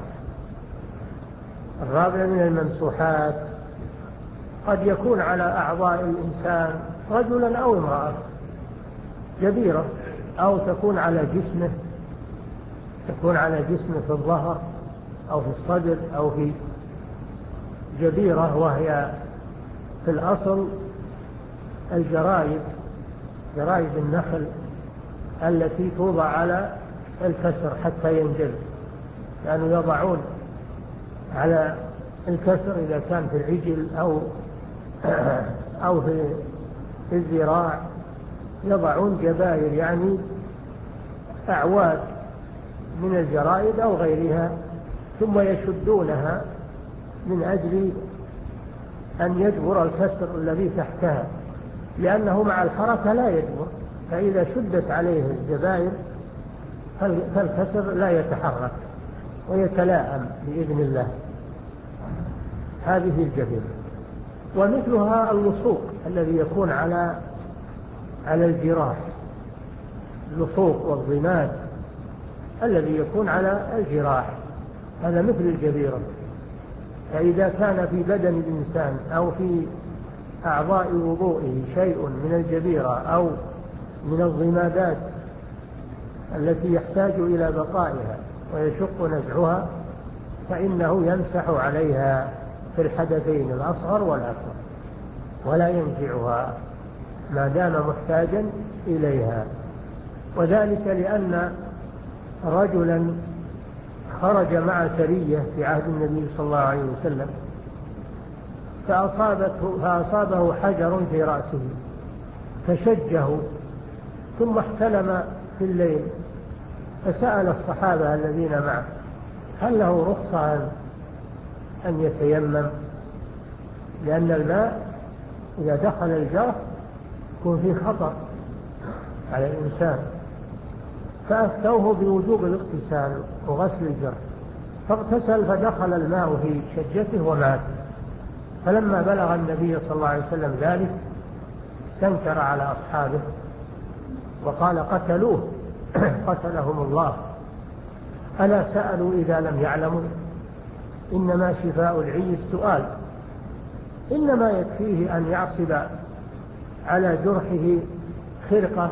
Speaker 2: الرابع من الممسوحات قد يكون على أعضاء الإنسان رجلا أو امرأة جبيرة، أو تكون على جسمه، تكون على جسمه في الظهر أو في الصدر أو في جبيرة، وهي في الأصل الجرائد، جرائد النخل التي توضع على الكسر حتى ينجل، لأنه يضعون على الكسر إذا كان في العجل أو أو في الذراع، يضعون جبائر يعني أعواد من الجرائد أو غيرها، ثم يشدونها من أجل أن يجبر الكسر الذي تحتها، لأنه مع الحركة لا يجبر، فإذا شدت عليه الجبائر فالكسر لا يتحرك ويتلائم بإذن الله. هذه الجبيرة. ومثلها اللصوق الذي يكون على على الجراح، اللصوق والضماد الذي يكون على الجراح، هذا مثل الجبيرة. فإذا كان في بدن الإنسان أو في أعضاء وضوئه شيء من الجبيرة أو من الضمادات التي يحتاج إلى بقائها ويشق نزعها، فإنه يمسح عليها في الحدثين الأصغر والأكبر ولا ينزعها ما دام محتاجا إليها. وذلك لأن رجلا خرج مع سرية في عهد النبي صلى الله عليه وسلم فأصابته فأصابه حجر في رأسه فشجه، ثم احتلم في الليل، فسأل الصحابة الذين معه هل له رخصة أن يتيمم، لأن الماء إذا دخل الجرح يكون فيه خطر على الإنسان، فأفتوه بوجوب الاغتسال وغسل الجرح، فاغتسل فدخل الماء في شجته ومات. فلما بلغ النبي صلى الله عليه وسلم ذلك استنكر على أصحابه وقال قتلوه قتلهم الله، ألا سألوا إذا لم يعلموا؟ إنما شفاء العي السؤال، إنما يكفيه أن يعصب على جرحه خرقة،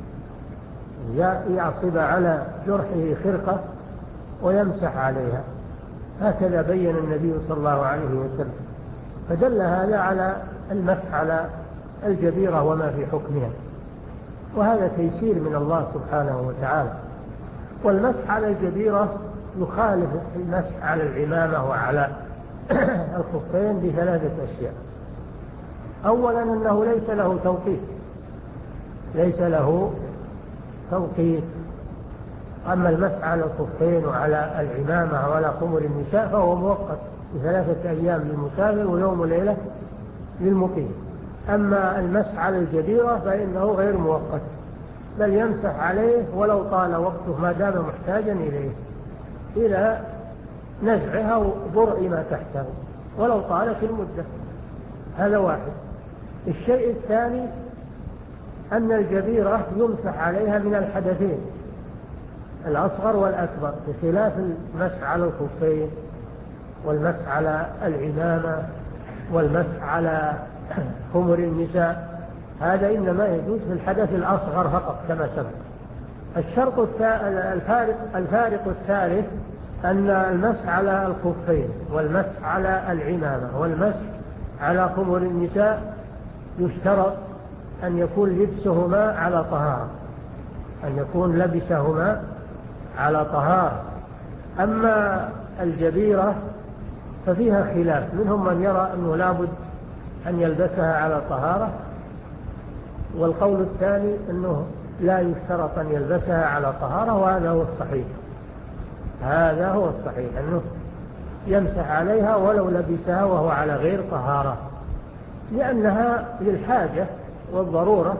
Speaker 2: يعصب على جرحه خرقة ويمسح عليها، هكذا بين النبي صلى الله عليه وسلم. فدل هذا على المسح على الجبيرة وما في حكمها، وهذا تيسير من الله سبحانه وتعالى. والمسح على الجبيرة يخالف المسح على العمامة وعلى الخفين بثلاثة أشياء. أولا أنه ليس له توقيت، ليس له توقيت أما المسح على الخفين وعلى العمامة وعلى خمر النساء فهو مؤقت بثلاثة أيام للمسافر ويوم وليلة للمقيم. أما المسح على الجبيرة فإنه غير مؤقت، بل يمسح عليه ولو طال وقته ما دام محتاجا إليه إلى نزعها وبرء ما تحته ولو طالت المدة. هذا واحد. الشيء الثاني أن الجبيرة يمسح عليها من الحدثين الأصغر والأكبر، بخلاف المسح على الخفين والمسح على العمامة والمسح على خمر النساء، هذا إنما يجوز في الحدث الأصغر فقط كما سبق. الشرط الفارق, الفارق الثالث أن المسح على الخفين والمسح على العمامة والمسح على خمر النساء يشترط أن يكون لبسهما على طهارة، أن يكون لبسهما على طهارة. أما الجبيرة ففيها خلاف، منهم من يرى أنه لابد أن يلبسها على طهارة، والقول الثاني أنه لا يشترط أن يلبسها على طهارة، وهذا هو الصحيح. هذا هو الصحيح أنه يمسح عليها ولو لبسها وهو على غير طهارة، لأنها للحاجة والضرورة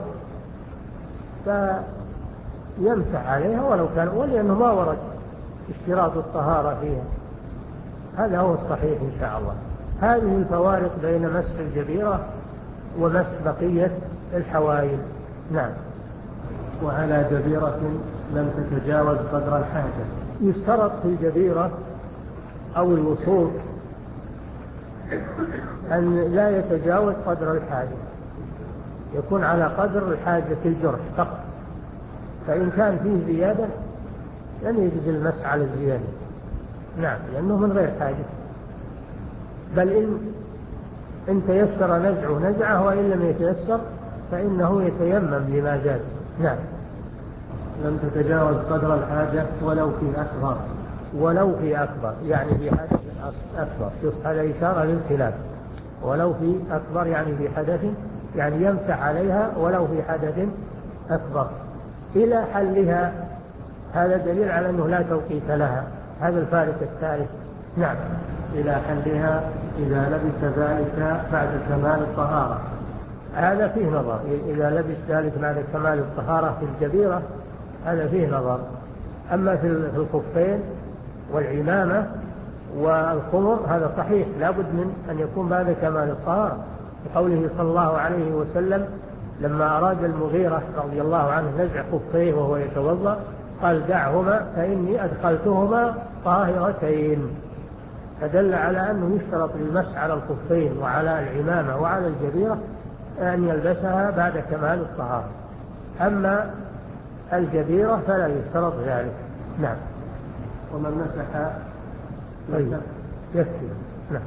Speaker 2: فيمسح عليها ولو كان، ولأنه ما ورد اشتراط الطهارة فيها. هذا هو الصحيح إن شاء الله. هذه الفوارق بين مسح الجبيرة ومسح بقية الحوائل. نعم.
Speaker 1: وعلى جبيرة لم تتجاوز قدر الحاجة.
Speaker 2: يشترط في الجبيرة أو الوسوط أن لا يتجاوز قدر الحاجة، يكون على قدر الحاجة في الجرح فقط، فإن كان فيه زيادة لم يجوز المسح على الزيادة. نعم، لأنه من غير حاجة، بل إن, إن تيسر نزعه نزعه، وإن لم يتيسر فإنه يتيمم لما زاد. نعم.
Speaker 1: لم تتجاوز قدر الحاجة ولو في أكبر.
Speaker 2: ولو في أكبر يعني في حدث أكبر. شوف هذا إشارة للخلاف. ولو في أكبر يعني في حدث، يعني يمسح عليها ولو في حدث أكبر إلى حلها. هذا دليل على أنه لا توقيت لها. هذا الفارق الثالث. نعم.
Speaker 1: إلى حلها إذا لبس ذلك بعد كمال الطهارة.
Speaker 2: هذا فيه نظر. إذا لبس ذلك بعد كمال الطهارة في الجبيرة هذا فيه نظر. أما في الخفين والعمامة والخمر هذا صحيح، لابد من أن يكون بعد كمال الطهارة، بقوله صلى الله عليه وسلم لما أراد المغيرة رضي الله عنه نزع خفيه وهو يتوضأ قال دعهما فإني أدخلتهما طاهرتين، فدل على أنه يشترط للمسح على الخفين وعلى العمامة وعلى الجبيرة أن يلبسها بعد كمال الطهارة. أما الجبيرة فلا يشترط ذلك. نعم.
Speaker 1: ومن مسح
Speaker 2: طيب يكفي. نعم.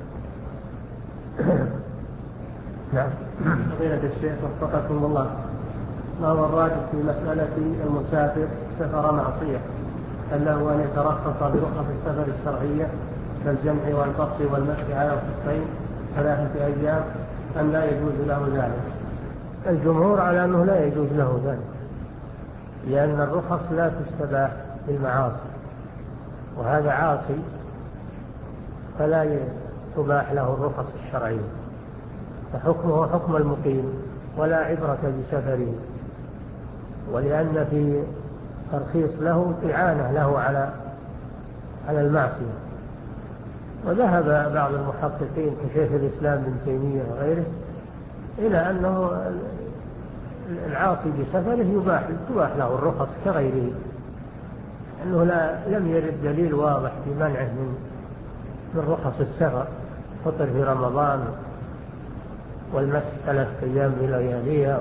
Speaker 2: نعم.
Speaker 1: فضيلة الشيخ وفقكم الله، ما هو الراجح في مسألة المسافر سفر معصية؟ هل له أن يترخص برخص السفر الشرعية كالجمع والقبض والمسح على الخفين ثلاثة أيام أم لا يجوز له ذلك؟
Speaker 2: الجمهور على أنه لا يجوز له ذلك، لأن الرخص لا تستباح بالمعاصي، وهذا عاصي فلا تباح له الرخص الشرعية، فحكمه حكم المقيم ولا عبرة بسفره، ولأن في ترخيص له إعانة له على على المعصية. وذهب بعض المحققين كشيخ الإسلام ابن تيمية وغيره إلى أنه العاصي بسفره يباح تباح له الرخص كغيره، أنه لا لم يرد دليل واضح في منعه من من رخص السفر، فطر في رمضان والمسح ثلاث أيام بلياليها،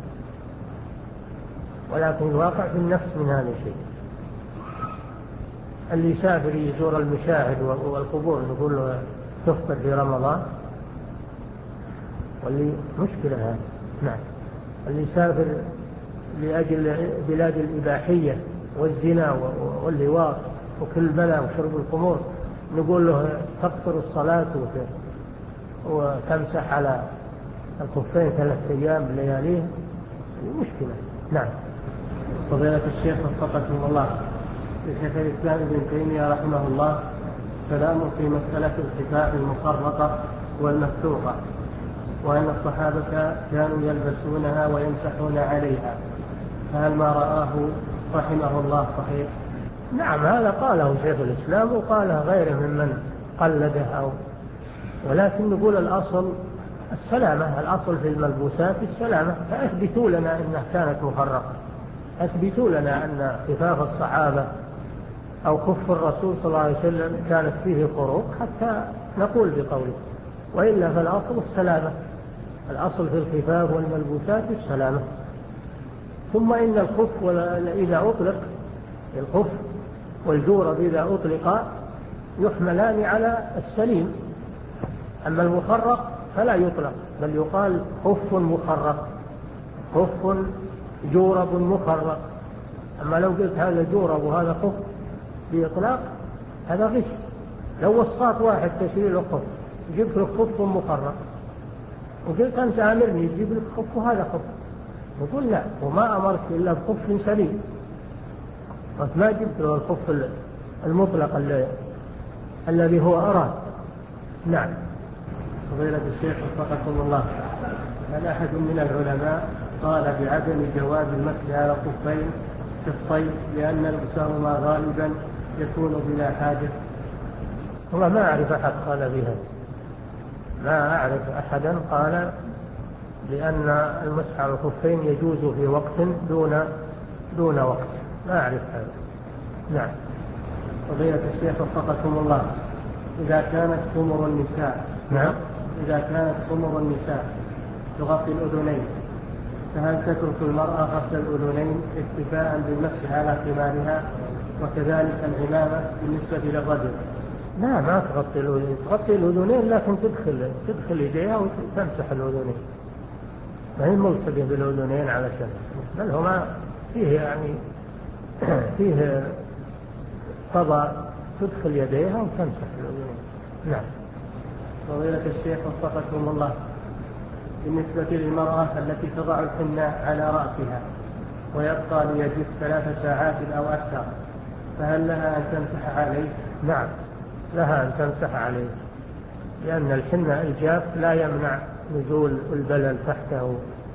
Speaker 2: ولكن الواقع في النفس من هذا الشيء. اللي يسافر يزور المشاهد والقبور نقول له تفطر في رمضان، واللي مشكلة هذا. نعم. اللي يسافر لأجل بلاد الإباحية والزنا واللواط وكل بلا وشرب الخمور نقول له تقصر الصلاة وتمسح على الخفين ثلاث أيام بلياليه، مشكلة. نعم.
Speaker 1: فضيلة الشيخ وفقكم الله، لشيخ الإسلام ابن تيمية رحمه الله كلام في مسألة الخفاف المفرقة والمفتوحة، وأن الصحابة كانوا يلبسونها ويمسحون عليها، فهل ما رآه رحمه الله صحيح؟
Speaker 2: نعم، هذا قاله شيخ الإسلام وقاله غيره ممن قلده، أو ولكن نقول الأصل السلامة، الأصل في الملبوسات السلامة، فأثبتوا لنا أنها كانت مفرقة، أثبتوا لنا أن خفاف الصحابة أو خف الرسول صلى الله عليه وسلم كانت فيه فروق حتى نقول بقوله، وإلا فالأصل السلامة، الأصل في الخفاف والملبوسات السلامة. ثم إن الخف إذا أطلق، الخف والجورب إذا أطلق يحملان على السليم، أما المفرق فلا يطلق، بل يقال خف مفرق، خف جورب مفرق. أما لو قلت هذا جورب وهذا خف بإطلاق هذا غش. لو وصفات واحد تشيل له خف جبت له خف مفرق وقلت أنت أمرني تجيب لك خف وهذا خف، نقول لا، وما أمرت إلا بخف سليم، ما جبت له الخف المطلق الذي هو أراد. نعم.
Speaker 1: فضيلة الشيخ وفقكم الله، هل أحد من العلماء قال بعدم جواز المسح على الخفين في الصيف لأن لبسهما غالبا يكون بلا حاجة؟
Speaker 2: والله ما أعرف أحد قال بها، ما أعرف أحدا قال لأن المسح على الخفين يجوز في وقت دون دون وقت، ما أعرف هذا. نعم.
Speaker 1: فضيلة الشيخ وفقكم الله، إذا كانت خمر النساء
Speaker 2: نعم
Speaker 1: إذا كانت خمر النساء تغطي الأذنين، فهل تترك المرأة غسل الأذنين اكتفاء بالمسح على خمارها، وكذلك العمامة بالنسبة للرجل؟
Speaker 2: لا، ما تغطي الأذنين، تغطي الأذنين لكن تدخل تدخل يديها وتمسح الأذنين، ما هي ملتقية بالأذنين على شكل، بل هما فيه يعني فيه فضاء تدخل يديها وتمسح الأذنين. نعم.
Speaker 1: فضيلة الشيخ وفقكم الله، بالنسبة للمرأة التي تضع الحناء على رأسها ويبقى ليجف ثلاث ساعات أو أكثر، فهل لها أن تمسح عليه؟
Speaker 2: نعم، لها أن تمسح عليه، لأن الحناء الجاف لا يمنع نزول البلل تحته،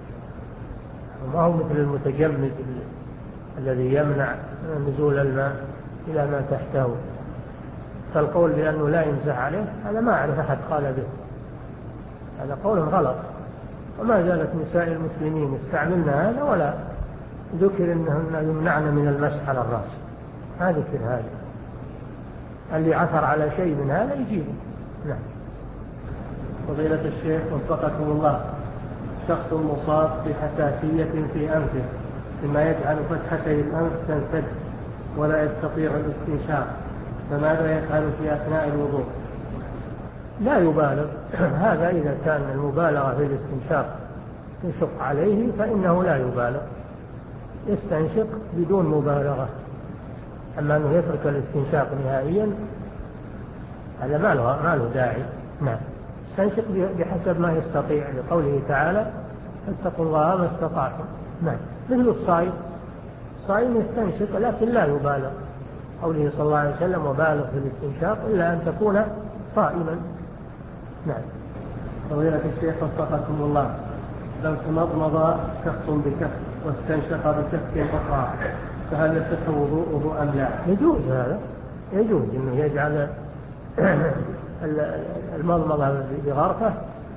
Speaker 2: وما هو مثل المتجمد الذي يمنع نزول الماء إلى ما تحته. فالقول بأنه لا يمسح عليه هذا ما أعرف أحد قال به، هذا قول غلط، وما زالت نساء المسلمين استعملنا هذا ولا ذكر أنهن يمنعن من المسح على الرأس، ما ذكر هذا. اللي عثر على شيء من هذا يجيبه. نعم.
Speaker 1: فضيلة الشيخ وفقكم الله، شخص مصاب بحساسية في أنفه مما يجعل فتحتي الأنف تنسد ولا يستطيع الاستنشاق، فماذا يفعل في أثناء الوضوء؟
Speaker 2: لا يبالغ، هذا إذا كان المبالغة في الاستنشاق تشق عليه فإنه لا يبالغ، يستنشق بدون مبالغة. أما أنه يترك الاستنشاق نهائيا هذا ما له ما له داعي. نعم. يستنشق بحسب ما يستطيع، لقوله تعالى فاتقوا الله ما استطعتم. نعم. مثل الصائم، الصائم يستنشق لكن لا يبالغ، قوله صلى الله عليه وسلم وبالغ في الاستنشاق إلا أن تكون صائما. نعم.
Speaker 1: فضيلة الشيخ وفقكم الله، لو تمضمض شخص بكف واستنشق بكف أخرى فهل يصح وضوءه أم لا؟
Speaker 2: يجوز هذا، يجوز إنه يجعل المضمضة بغرفة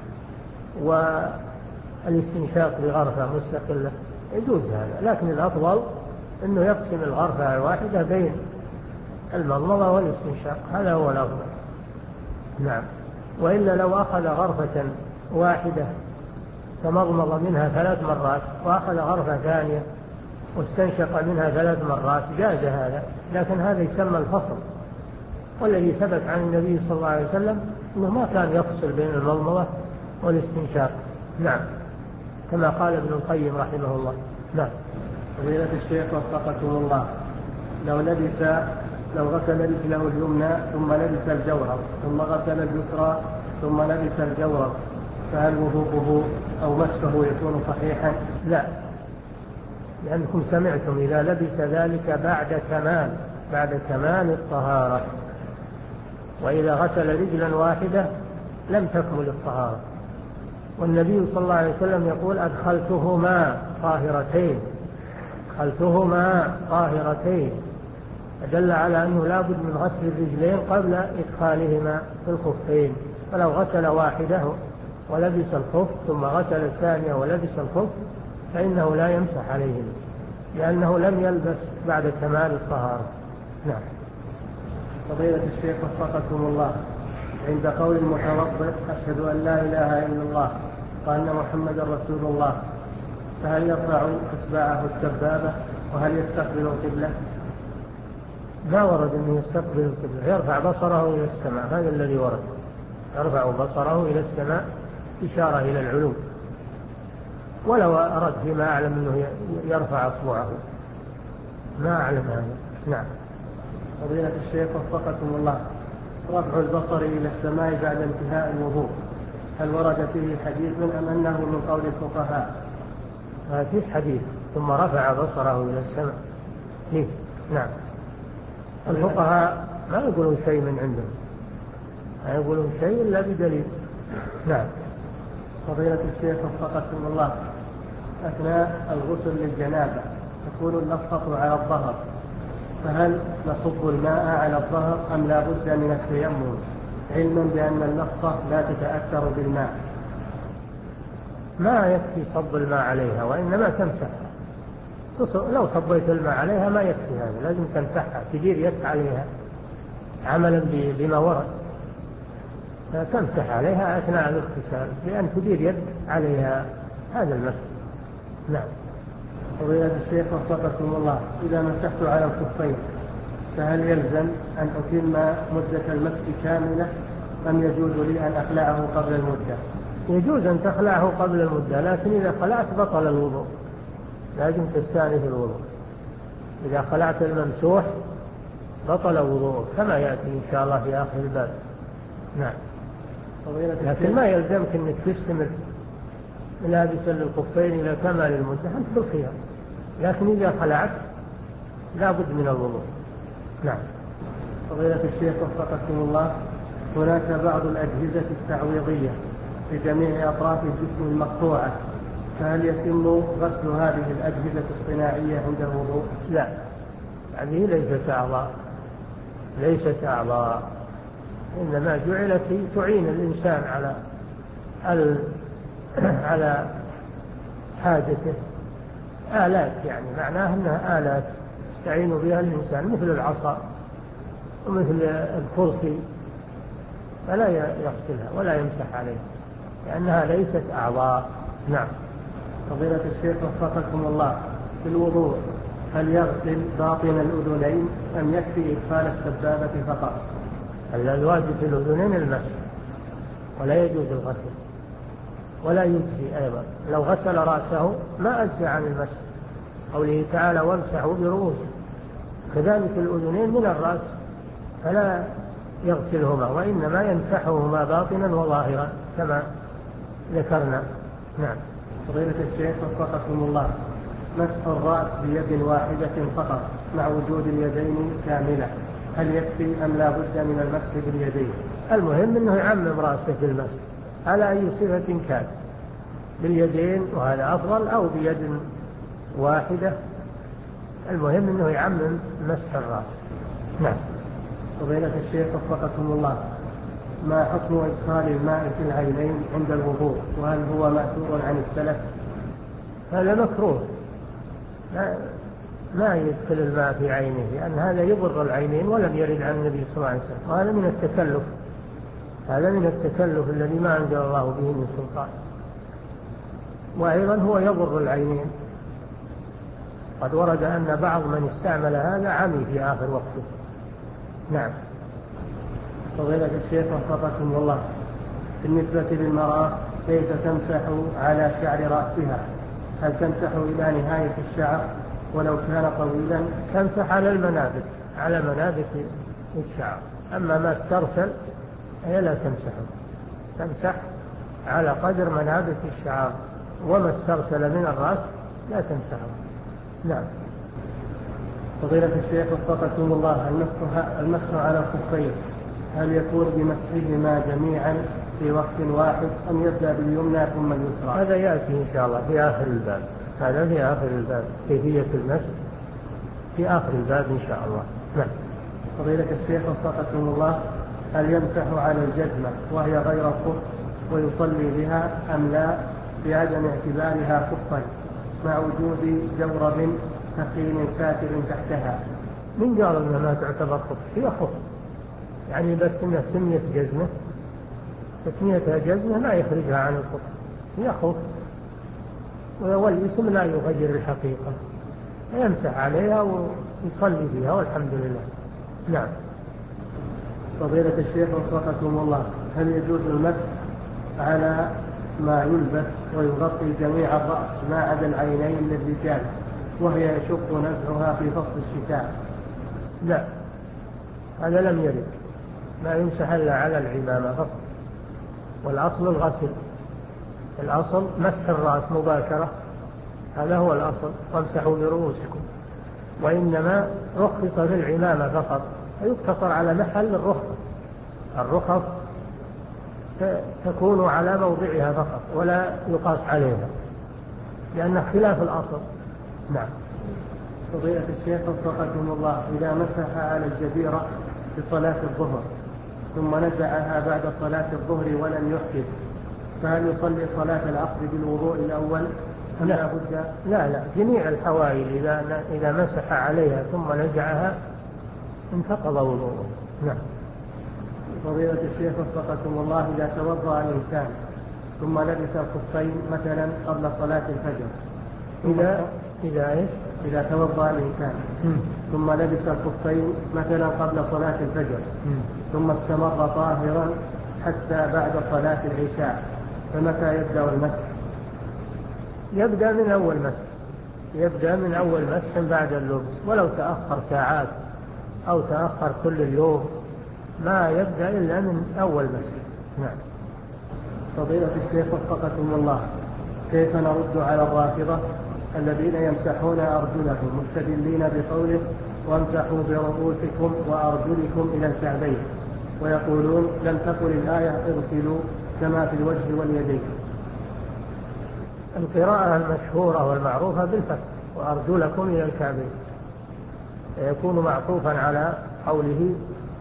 Speaker 2: والاستنشاق بغرفة مستقلة، يجوز هذا، لكن الأفضل إنه يقسم الغرفة الواحدة بين المضمضة والاستنشاق، هذا هو الأفضل. نعم. وإلا لو أخذ غرفة واحدة تمضمض منها ثلاث مرات وأخذ غرفة ثانية واستنشق منها ثلاث مرات جاز هذا، لكن هذا يسمى الفصل، والذي ثبت عن النبي صلى الله عليه وسلم أنه ما كان يفصل بين المضمضة والاستنشاق. نعم، كما قال ابن القيم رحمه الله. نعم.
Speaker 1: فضيلة الشيخ وفقكم الله، لو لبس لو غسل رجله اليمنى ثم لبس الجورب ثم غسل اليسرى ثم لبس الجورب، فهل وضوءه أو مسحه يكون صحيحا؟
Speaker 2: لا، لأنكم سمعتم إذا لبس ذلك بعد كمال بعد كمال الطهارة، وإذا غسل رجلا واحدة لم تكمل الطهارة. والنبي صلى الله عليه وسلم يقول أدخلتهما طاهرتين أدخلتهما طاهرتين دل على أنه لا بد من غسل الرجلين قبل إدخالهما في الخفين. فلو غسل واحدة ولبس الخف ثم غسل الثانية ولبس الخف فإنه لا يمسح عليهم، لأنه لم يلبس بعد كمال الطهارة. نعم.
Speaker 1: فضيلة الشيخ وفقكم الله، عند قول المتوضئ أشهد أن لا إله إلا الله وأن محمد رسول الله، فهل يرفع إصبعه السبابة وهل يستقبل القبلة؟
Speaker 2: ما ورد أنه يستقبل القبلة، يرفع بصره إلى السماء، هذا الذي ورد، يرفع بصره إلى السماء إشارة إلى العلو، ولو أرد فيما أعلم أنه يرفع أصبعه، ما أعلم هذا. نعم.
Speaker 1: فضيلة الشيخ وفقكم الله، رفع البصر إلى السماء بعد انتهاء الوضوء هل ورد فيه حديث أم أنه من قول الفقهاء؟
Speaker 2: في حديث ثم رفع بصره إلى السماء ليه؟ نعم. الفقهاء ما يقولون شيء من عندهم، ما يقولون شيء إلا بدليل. نعم.
Speaker 1: فضيلة الشيخ وفقكم الله، أثناء الغسل للجنابة تكون اللفظة على الظهر، فهل نصب الماء على الظهر أم لا بد من التيمم، علما بأن اللفظة لا تتأثر بالماء؟
Speaker 2: ما يكفي صب الماء عليها، وإنما تمسح. لو صبيت الماء عليها ما يكفي هذا، لازم تمسحها، تدير يدك عليها عملا بما ورد، فتمسح عليها أثناء الاغتسال بأن تدير يد عليها، هذا المسح. نعم.
Speaker 1: فضيلة الشيخ وفقكم الله، إذا مسحت على الخفين فهل يلزم أن أتم مدة المسح كاملة أم يجوز لي أن أخلعه قبل المدة؟
Speaker 2: يجوز أن تخلعه قبل المدة، لكن إذا خلعت بطل الوضوء، لازم تستأنف الوضوء. إذا خلعت الممسوح بطل وضوء كما يأتي إن شاء الله في آخر الباب. نعم. لكن ما يلزمك أنك تستمر لابسا للخفين إلى كمال المدة، أنت بالخيار، لكن إذا خلعت لا بد من الوضوء. نعم.
Speaker 1: فضيلة الشيخ وفقكم الله، هناك بعض الأجهزة التعويضية في جميع أطراف الجسم المقطوعة، فهل يتم غسل هذه الأجهزة الصناعية عند الوضوء؟
Speaker 2: لا، هذه ليست أعضاء، ليست أعضاء، إنما جعلت تعين الإنسان على على حاجته، آلات، يعني معناها أنها آلات يستعين بها الإنسان، مثل العصا ومثل الكرسي، فلا يغسلها ولا يمسح عليها لأنها ليست أعضاء. نعم.
Speaker 1: فضيلة الشيخ وفقكم الله، في الوضوء هل يغسل باطن الأذنين أم يكفي إدخال السبابة فقط؟
Speaker 2: الواجب في الأذنين المسح، ولا يجوز الغسل، ولا يجزي أيضا. لو غسل رأسه ما أجزى عن المسح، قوله تعالى وامسحوا برؤوسكم، كذلك الأذنين من الرأس فلا يغسلهما، وإنما يمسحهما باطنا وظاهرا كما ذكرنا. نعم.
Speaker 1: فضيلة الشيخ وفقكم الله، مسح الرأس بيد واحدة فقط مع وجود اليدين كاملة، هل يكفي أم لا بد من المسح باليدين؟
Speaker 2: المهم أنه يعمم رأسه في المسح على أي صفة كان، باليدين وهذا أفضل، أو بيد واحدة، المهم أنه يعمم مسح الرأس. نعم.
Speaker 1: فضيلة الشيخ وفقكم الله، ما حكم إدخال الماء في العينين عند الوضوء، وهل هو مأثور عن السلف؟
Speaker 2: هذا مكروه، ما, ما يدخل الماء في عينه، لأن هذا يضر العينين ولم يرد عن النبي صلى الله عليه وسلم، وهذا من التكلف، هذا من التكلف الذي ما أنزل الله به من سلطان، وأيضا هو يضر العينين. قد ورد أن بعض من استعمل هذا عمي في آخر وقته. نعم.
Speaker 1: فضيلة الشيخ وفقكم الله، بالنسبة للمرأة كيف تمسح على شعر رأسها؟ هل تمسح إلى نهاية الشعر ولو كان طويلا؟
Speaker 2: تمسح على المنابت، على منابت الشعر، أما ما استرسل هي لا تمسحه، تمسح على قدر منابت الشعر، وما استرسل من الرأس لا تمسحه. نعم.
Speaker 1: فضيلة الشيخ وفقكم الله، المسح المسح على الخفين هل يكون بمسحهما جميعا في وقت واحد أم يبدأ باليمنى ثم اليسرى؟
Speaker 2: هذا يأتي إن شاء الله في آخر الباب، هذا في آخر الباب كيفية المسح في آخر الباب إن شاء الله. نعم.
Speaker 1: فضيلة الشيخ وفقكم الله، هل يمسح على الجزمة وهي غير الخف ويصلي بها أم لا بعدم اعتبارها خفا مع وجود جورب ثقيل ساتر تحتها؟
Speaker 2: من قال أنها ما تعتبر خف؟ هي خف يعني، بس إنها سمية جزمة، تسميتها جزمة ما يخرجها عن الخف، هي خف والاسم لا يغير الحقيقة، يمسح عليها ويصلي بها والحمد لله. نعم.
Speaker 1: فضيلة الشيخ وفقكم الله، هل يجوز المسح على ما يلبس ويغطي جميع الرأس ما عدا العينين للرجال وهي يشق نزعها في فصل الشتاء؟
Speaker 2: لا، هذا لم يرد، ما يمسح إلا على العمامة فقط، والأصل الغسل، الأصل مسح الرأس مباشرة، هذا هو الأصل، وامسحوا برؤوسكم، وإنما رخص في العمامة فقط، يقتصر على محل الرخص، الرخص تكون على موضعها فقط ولا يقاس عليها لأنه خلاف الأصل. نعم.
Speaker 1: فضيلة الشيخ وفقكم الله، إذا مسح على الجبيرة في صلاة الظهر ثم نزعها بعد صلاة الظهر ولم يحدث، فهل يصلي صلاة العصر بالوضوء الأول أم لا بد؟
Speaker 2: لا لا، جميع الحوائل إذا إذا مسح عليها ثم نزعها انتقض وضوءه. نعم.
Speaker 1: فضيلة الشيخ وفقكم الله، إذا توضأ الإنسان ثم لبس الخفين مثلا قبل صلاة الفجر،
Speaker 2: إذا إذا إيش؟
Speaker 1: إذا توضأ الإنسان م. ثم لبس الخفين مثلا قبل صلاة الفجر م. ثم استمر طاهرا حتى بعد صلاة العشاء، فمتى يبدأ المسح؟
Speaker 2: يبدأ من أول مسح، يبدأ من أول مسح بعد اللبس، ولو تأخر ساعات أو تأخر كل اليوم ما يبدأ إلا من أول مسح. نعم.
Speaker 1: فضيلة الشيخ وفقكم الله، كيف نرد على الرافضة الذين يمسحون أرجلهم مستدلين بقوله وامسحوا برؤوسكم وأرجلكم إلى الكعبين، ويقولون لم تقل الآية اغسلوا كما في الوجه واليدين؟
Speaker 2: القراءة المشهورة والمعروفة بالفتح وأرجلكم إلى الكعبين، يكون معطوفا على قوله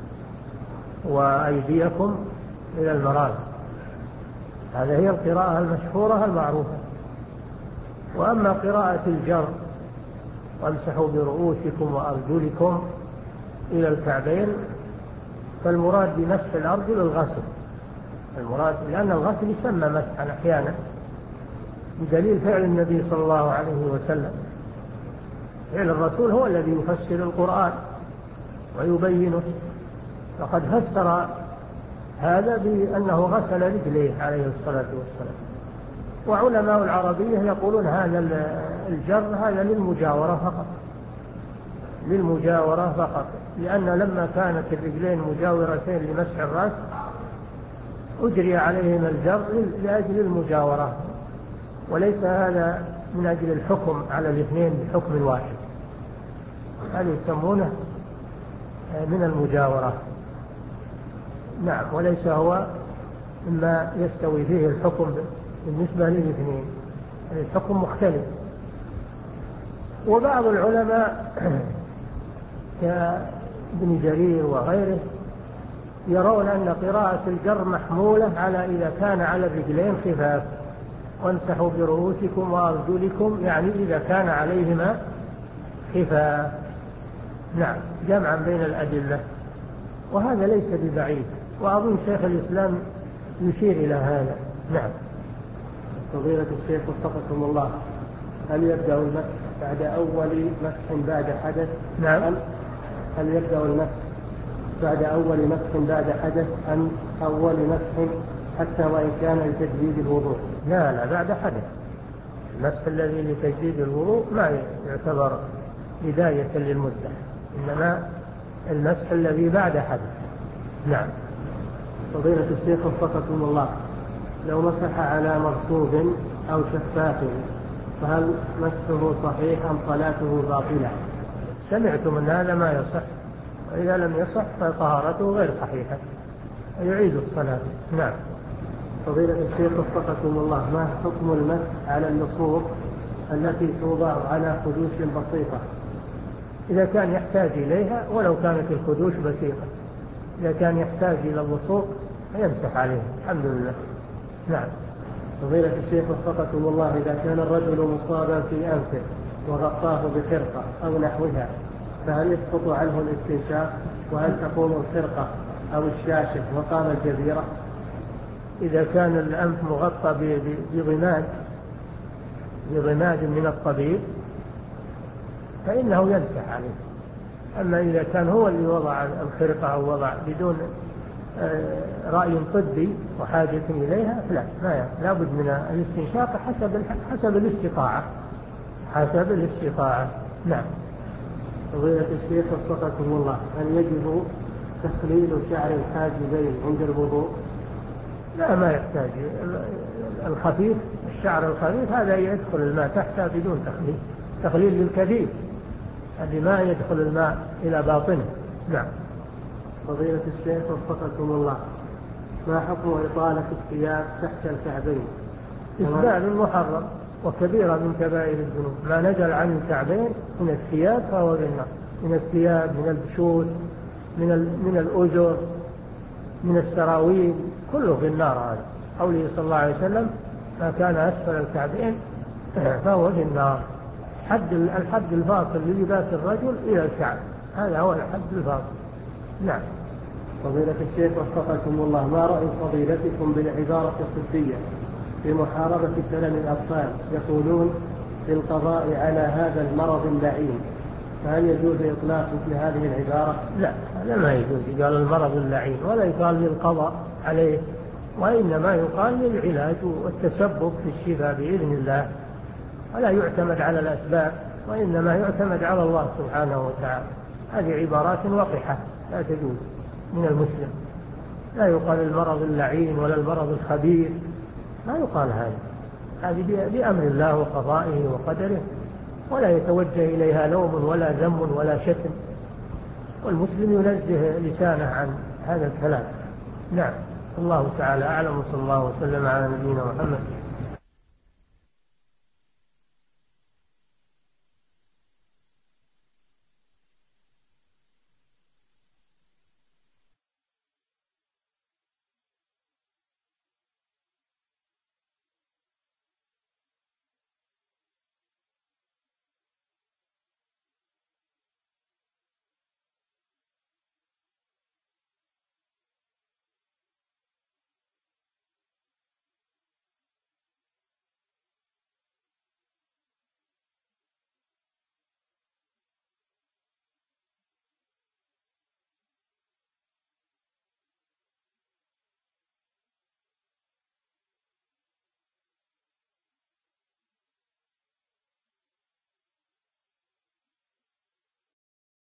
Speaker 2: وأيديكم إلى المرافق، هذه هي القراءة المشهورة المعروفة. وأما قراءة الجر وامسحوا برؤوسكم وأرجلكم إلى الكعبين فالمراد بمسح الأرجل الغسل، المراد لأن الغسل يسمى مسحا أحيانا بدليل فعل النبي صلى الله عليه وسلم، فعل الرسول هو الذي يفسر القرآن ويبينه، فقد فسر هذا بأنه غسل رجليه عليه الصلاة والسلام. وعلماء العربية يقولون هذا الجر هذا للمجاورة فقط، للمجاورة فقط، لأن لما كانت الرجلين مجاورتين لمسح الرأس أجري عليهما الجر لأجل المجاورة، وليس هذا من أجل الحكم على الاثنين بحكم واحد، هذا يسمونه من المجاورة. نعم. وليس هو مما يستوي فيه الحكم بالنسبة للاثنين، الحكم مختلف. وبعض العلماء كابن جرير وغيره يرون أن قراءة الجر محمولة على إذا كان على الرجلين خفاف، وامسحوا برؤوسكم وأرجلكم يعني إذا كان عليهما خفاف. نعم، جمعا بين الأدلة، وهذا ليس ببعيد، وأظن شيخ الإسلام يشير إلى هذا. نعم.
Speaker 1: فضيلة الشيخ وفقكم الله، هل يبدأ المسح بعد أول مسح بعد حدث؟
Speaker 2: نعم.
Speaker 1: هل يبدأ المسح بعد أول مسح بعد حدث أم أول مسح حتى وإن كان لتجديد الوضوء؟
Speaker 2: لا لا، بعد حدث. المسح الذي لتجديد الوضوء ما يعتبر بداية للمدة، إنما المسح الذي بعد حدث. نعم.
Speaker 1: فضيلة الشيخ وفقكم الله، لو مسح على مرصوب أو شفاف فهل مسحه صحيح أم صلاته باطلة؟
Speaker 2: سمعتم أن هذا ما يصح، وإذا لم يصح فطهارته غير صحيحة يعيد الصلاة. نعم.
Speaker 1: فضيلة الشيخ وفقكم الله، ما حكم المسح على اللصوق التي توضع على خدوش بسيطة؟
Speaker 2: إذا كان يحتاج إليها ولو كانت الخدوش بسيطة، إذا كان يحتاج إلى اللصوق يمسح عليها الحمد لله. نعم.
Speaker 1: فضيلة الشيخ وفقكم الله، إذا كان الرجل مصابا في أنفه وغطاه بخرقة أو نحوها فهل يسقط عنه الاستنشاق؟ وهل تقوم الخرقة أو الشاشة مقام الجبيرة؟
Speaker 2: إذا كان الأنف مغطى بضماد بضماد من الطبيب فإنه يمسح عليه. أما إذا كان هو اللي وضع الخرقة أو وضع بدون رأي طبي وحاجة إليها فلا ما لا بد من الاستنشاق حسب حسب الاستطاعة حسب الاستطاعة. نعم.
Speaker 1: فضيلة الشيخ وفقكم الله، هل يجب تخليل شعر الحاجبين عند الوضوء؟
Speaker 2: لا، ما يحتاج. الخفيف الشعر الخفيف هذا يدخل الماء تحته بدون تخليل. تخليل للكثير اللي ما يدخل الماء إلى باطنه. نعم.
Speaker 1: فضيلة الشيخ وفقكم الله، ما حكم إطالة الثياب تحت الكعبين؟
Speaker 2: إسبال محرم وكبيرة من كبائر الذنوب. ما نزل عن الكعبين من الثياب فهو بالنار، من الثياب، من البشوت، من من الأزر، من السراويل، كله في النار. هذا قوله صلى الله عليه وسلم ما كان أسفل الكعبين فهو في النار. حد الحد الفاصل للباس الرجل إلى الكعب، هذا هو الحد الفاصل. نعم.
Speaker 1: فضيلة الشيخ وفقكم الله، ما رأي فضيلتكم بالعبارة الطبية في محاربة سلم الأطفال؟ يقولون للقضاء على هذا المرض اللعين، فهل يجوز إطلاق مثل هذه العبارة؟
Speaker 2: لا، هذا ما يجوز. قال المرض اللعين ولا يقال للقضاء عليه، وإنما يقال للعلاج والتسبب في الشفاء بإذن الله، ولا يعتمد على الأسباب وإنما يعتمد على الله سبحانه وتعالى. هذه عبارات وقحة لا تجوز من المسلم. لا يقال المرض اللعين ولا المرض الخبيث، ما يقال هذا. هذه بأمر الله وقضائه وقدره، ولا يتوجه إليها لوم ولا ذم ولا شتم، والمسلم ينزه لسانه عن هذا الكلام. نعم. الله تعالى أعلم، صلى الله وسلم على نبينا محمد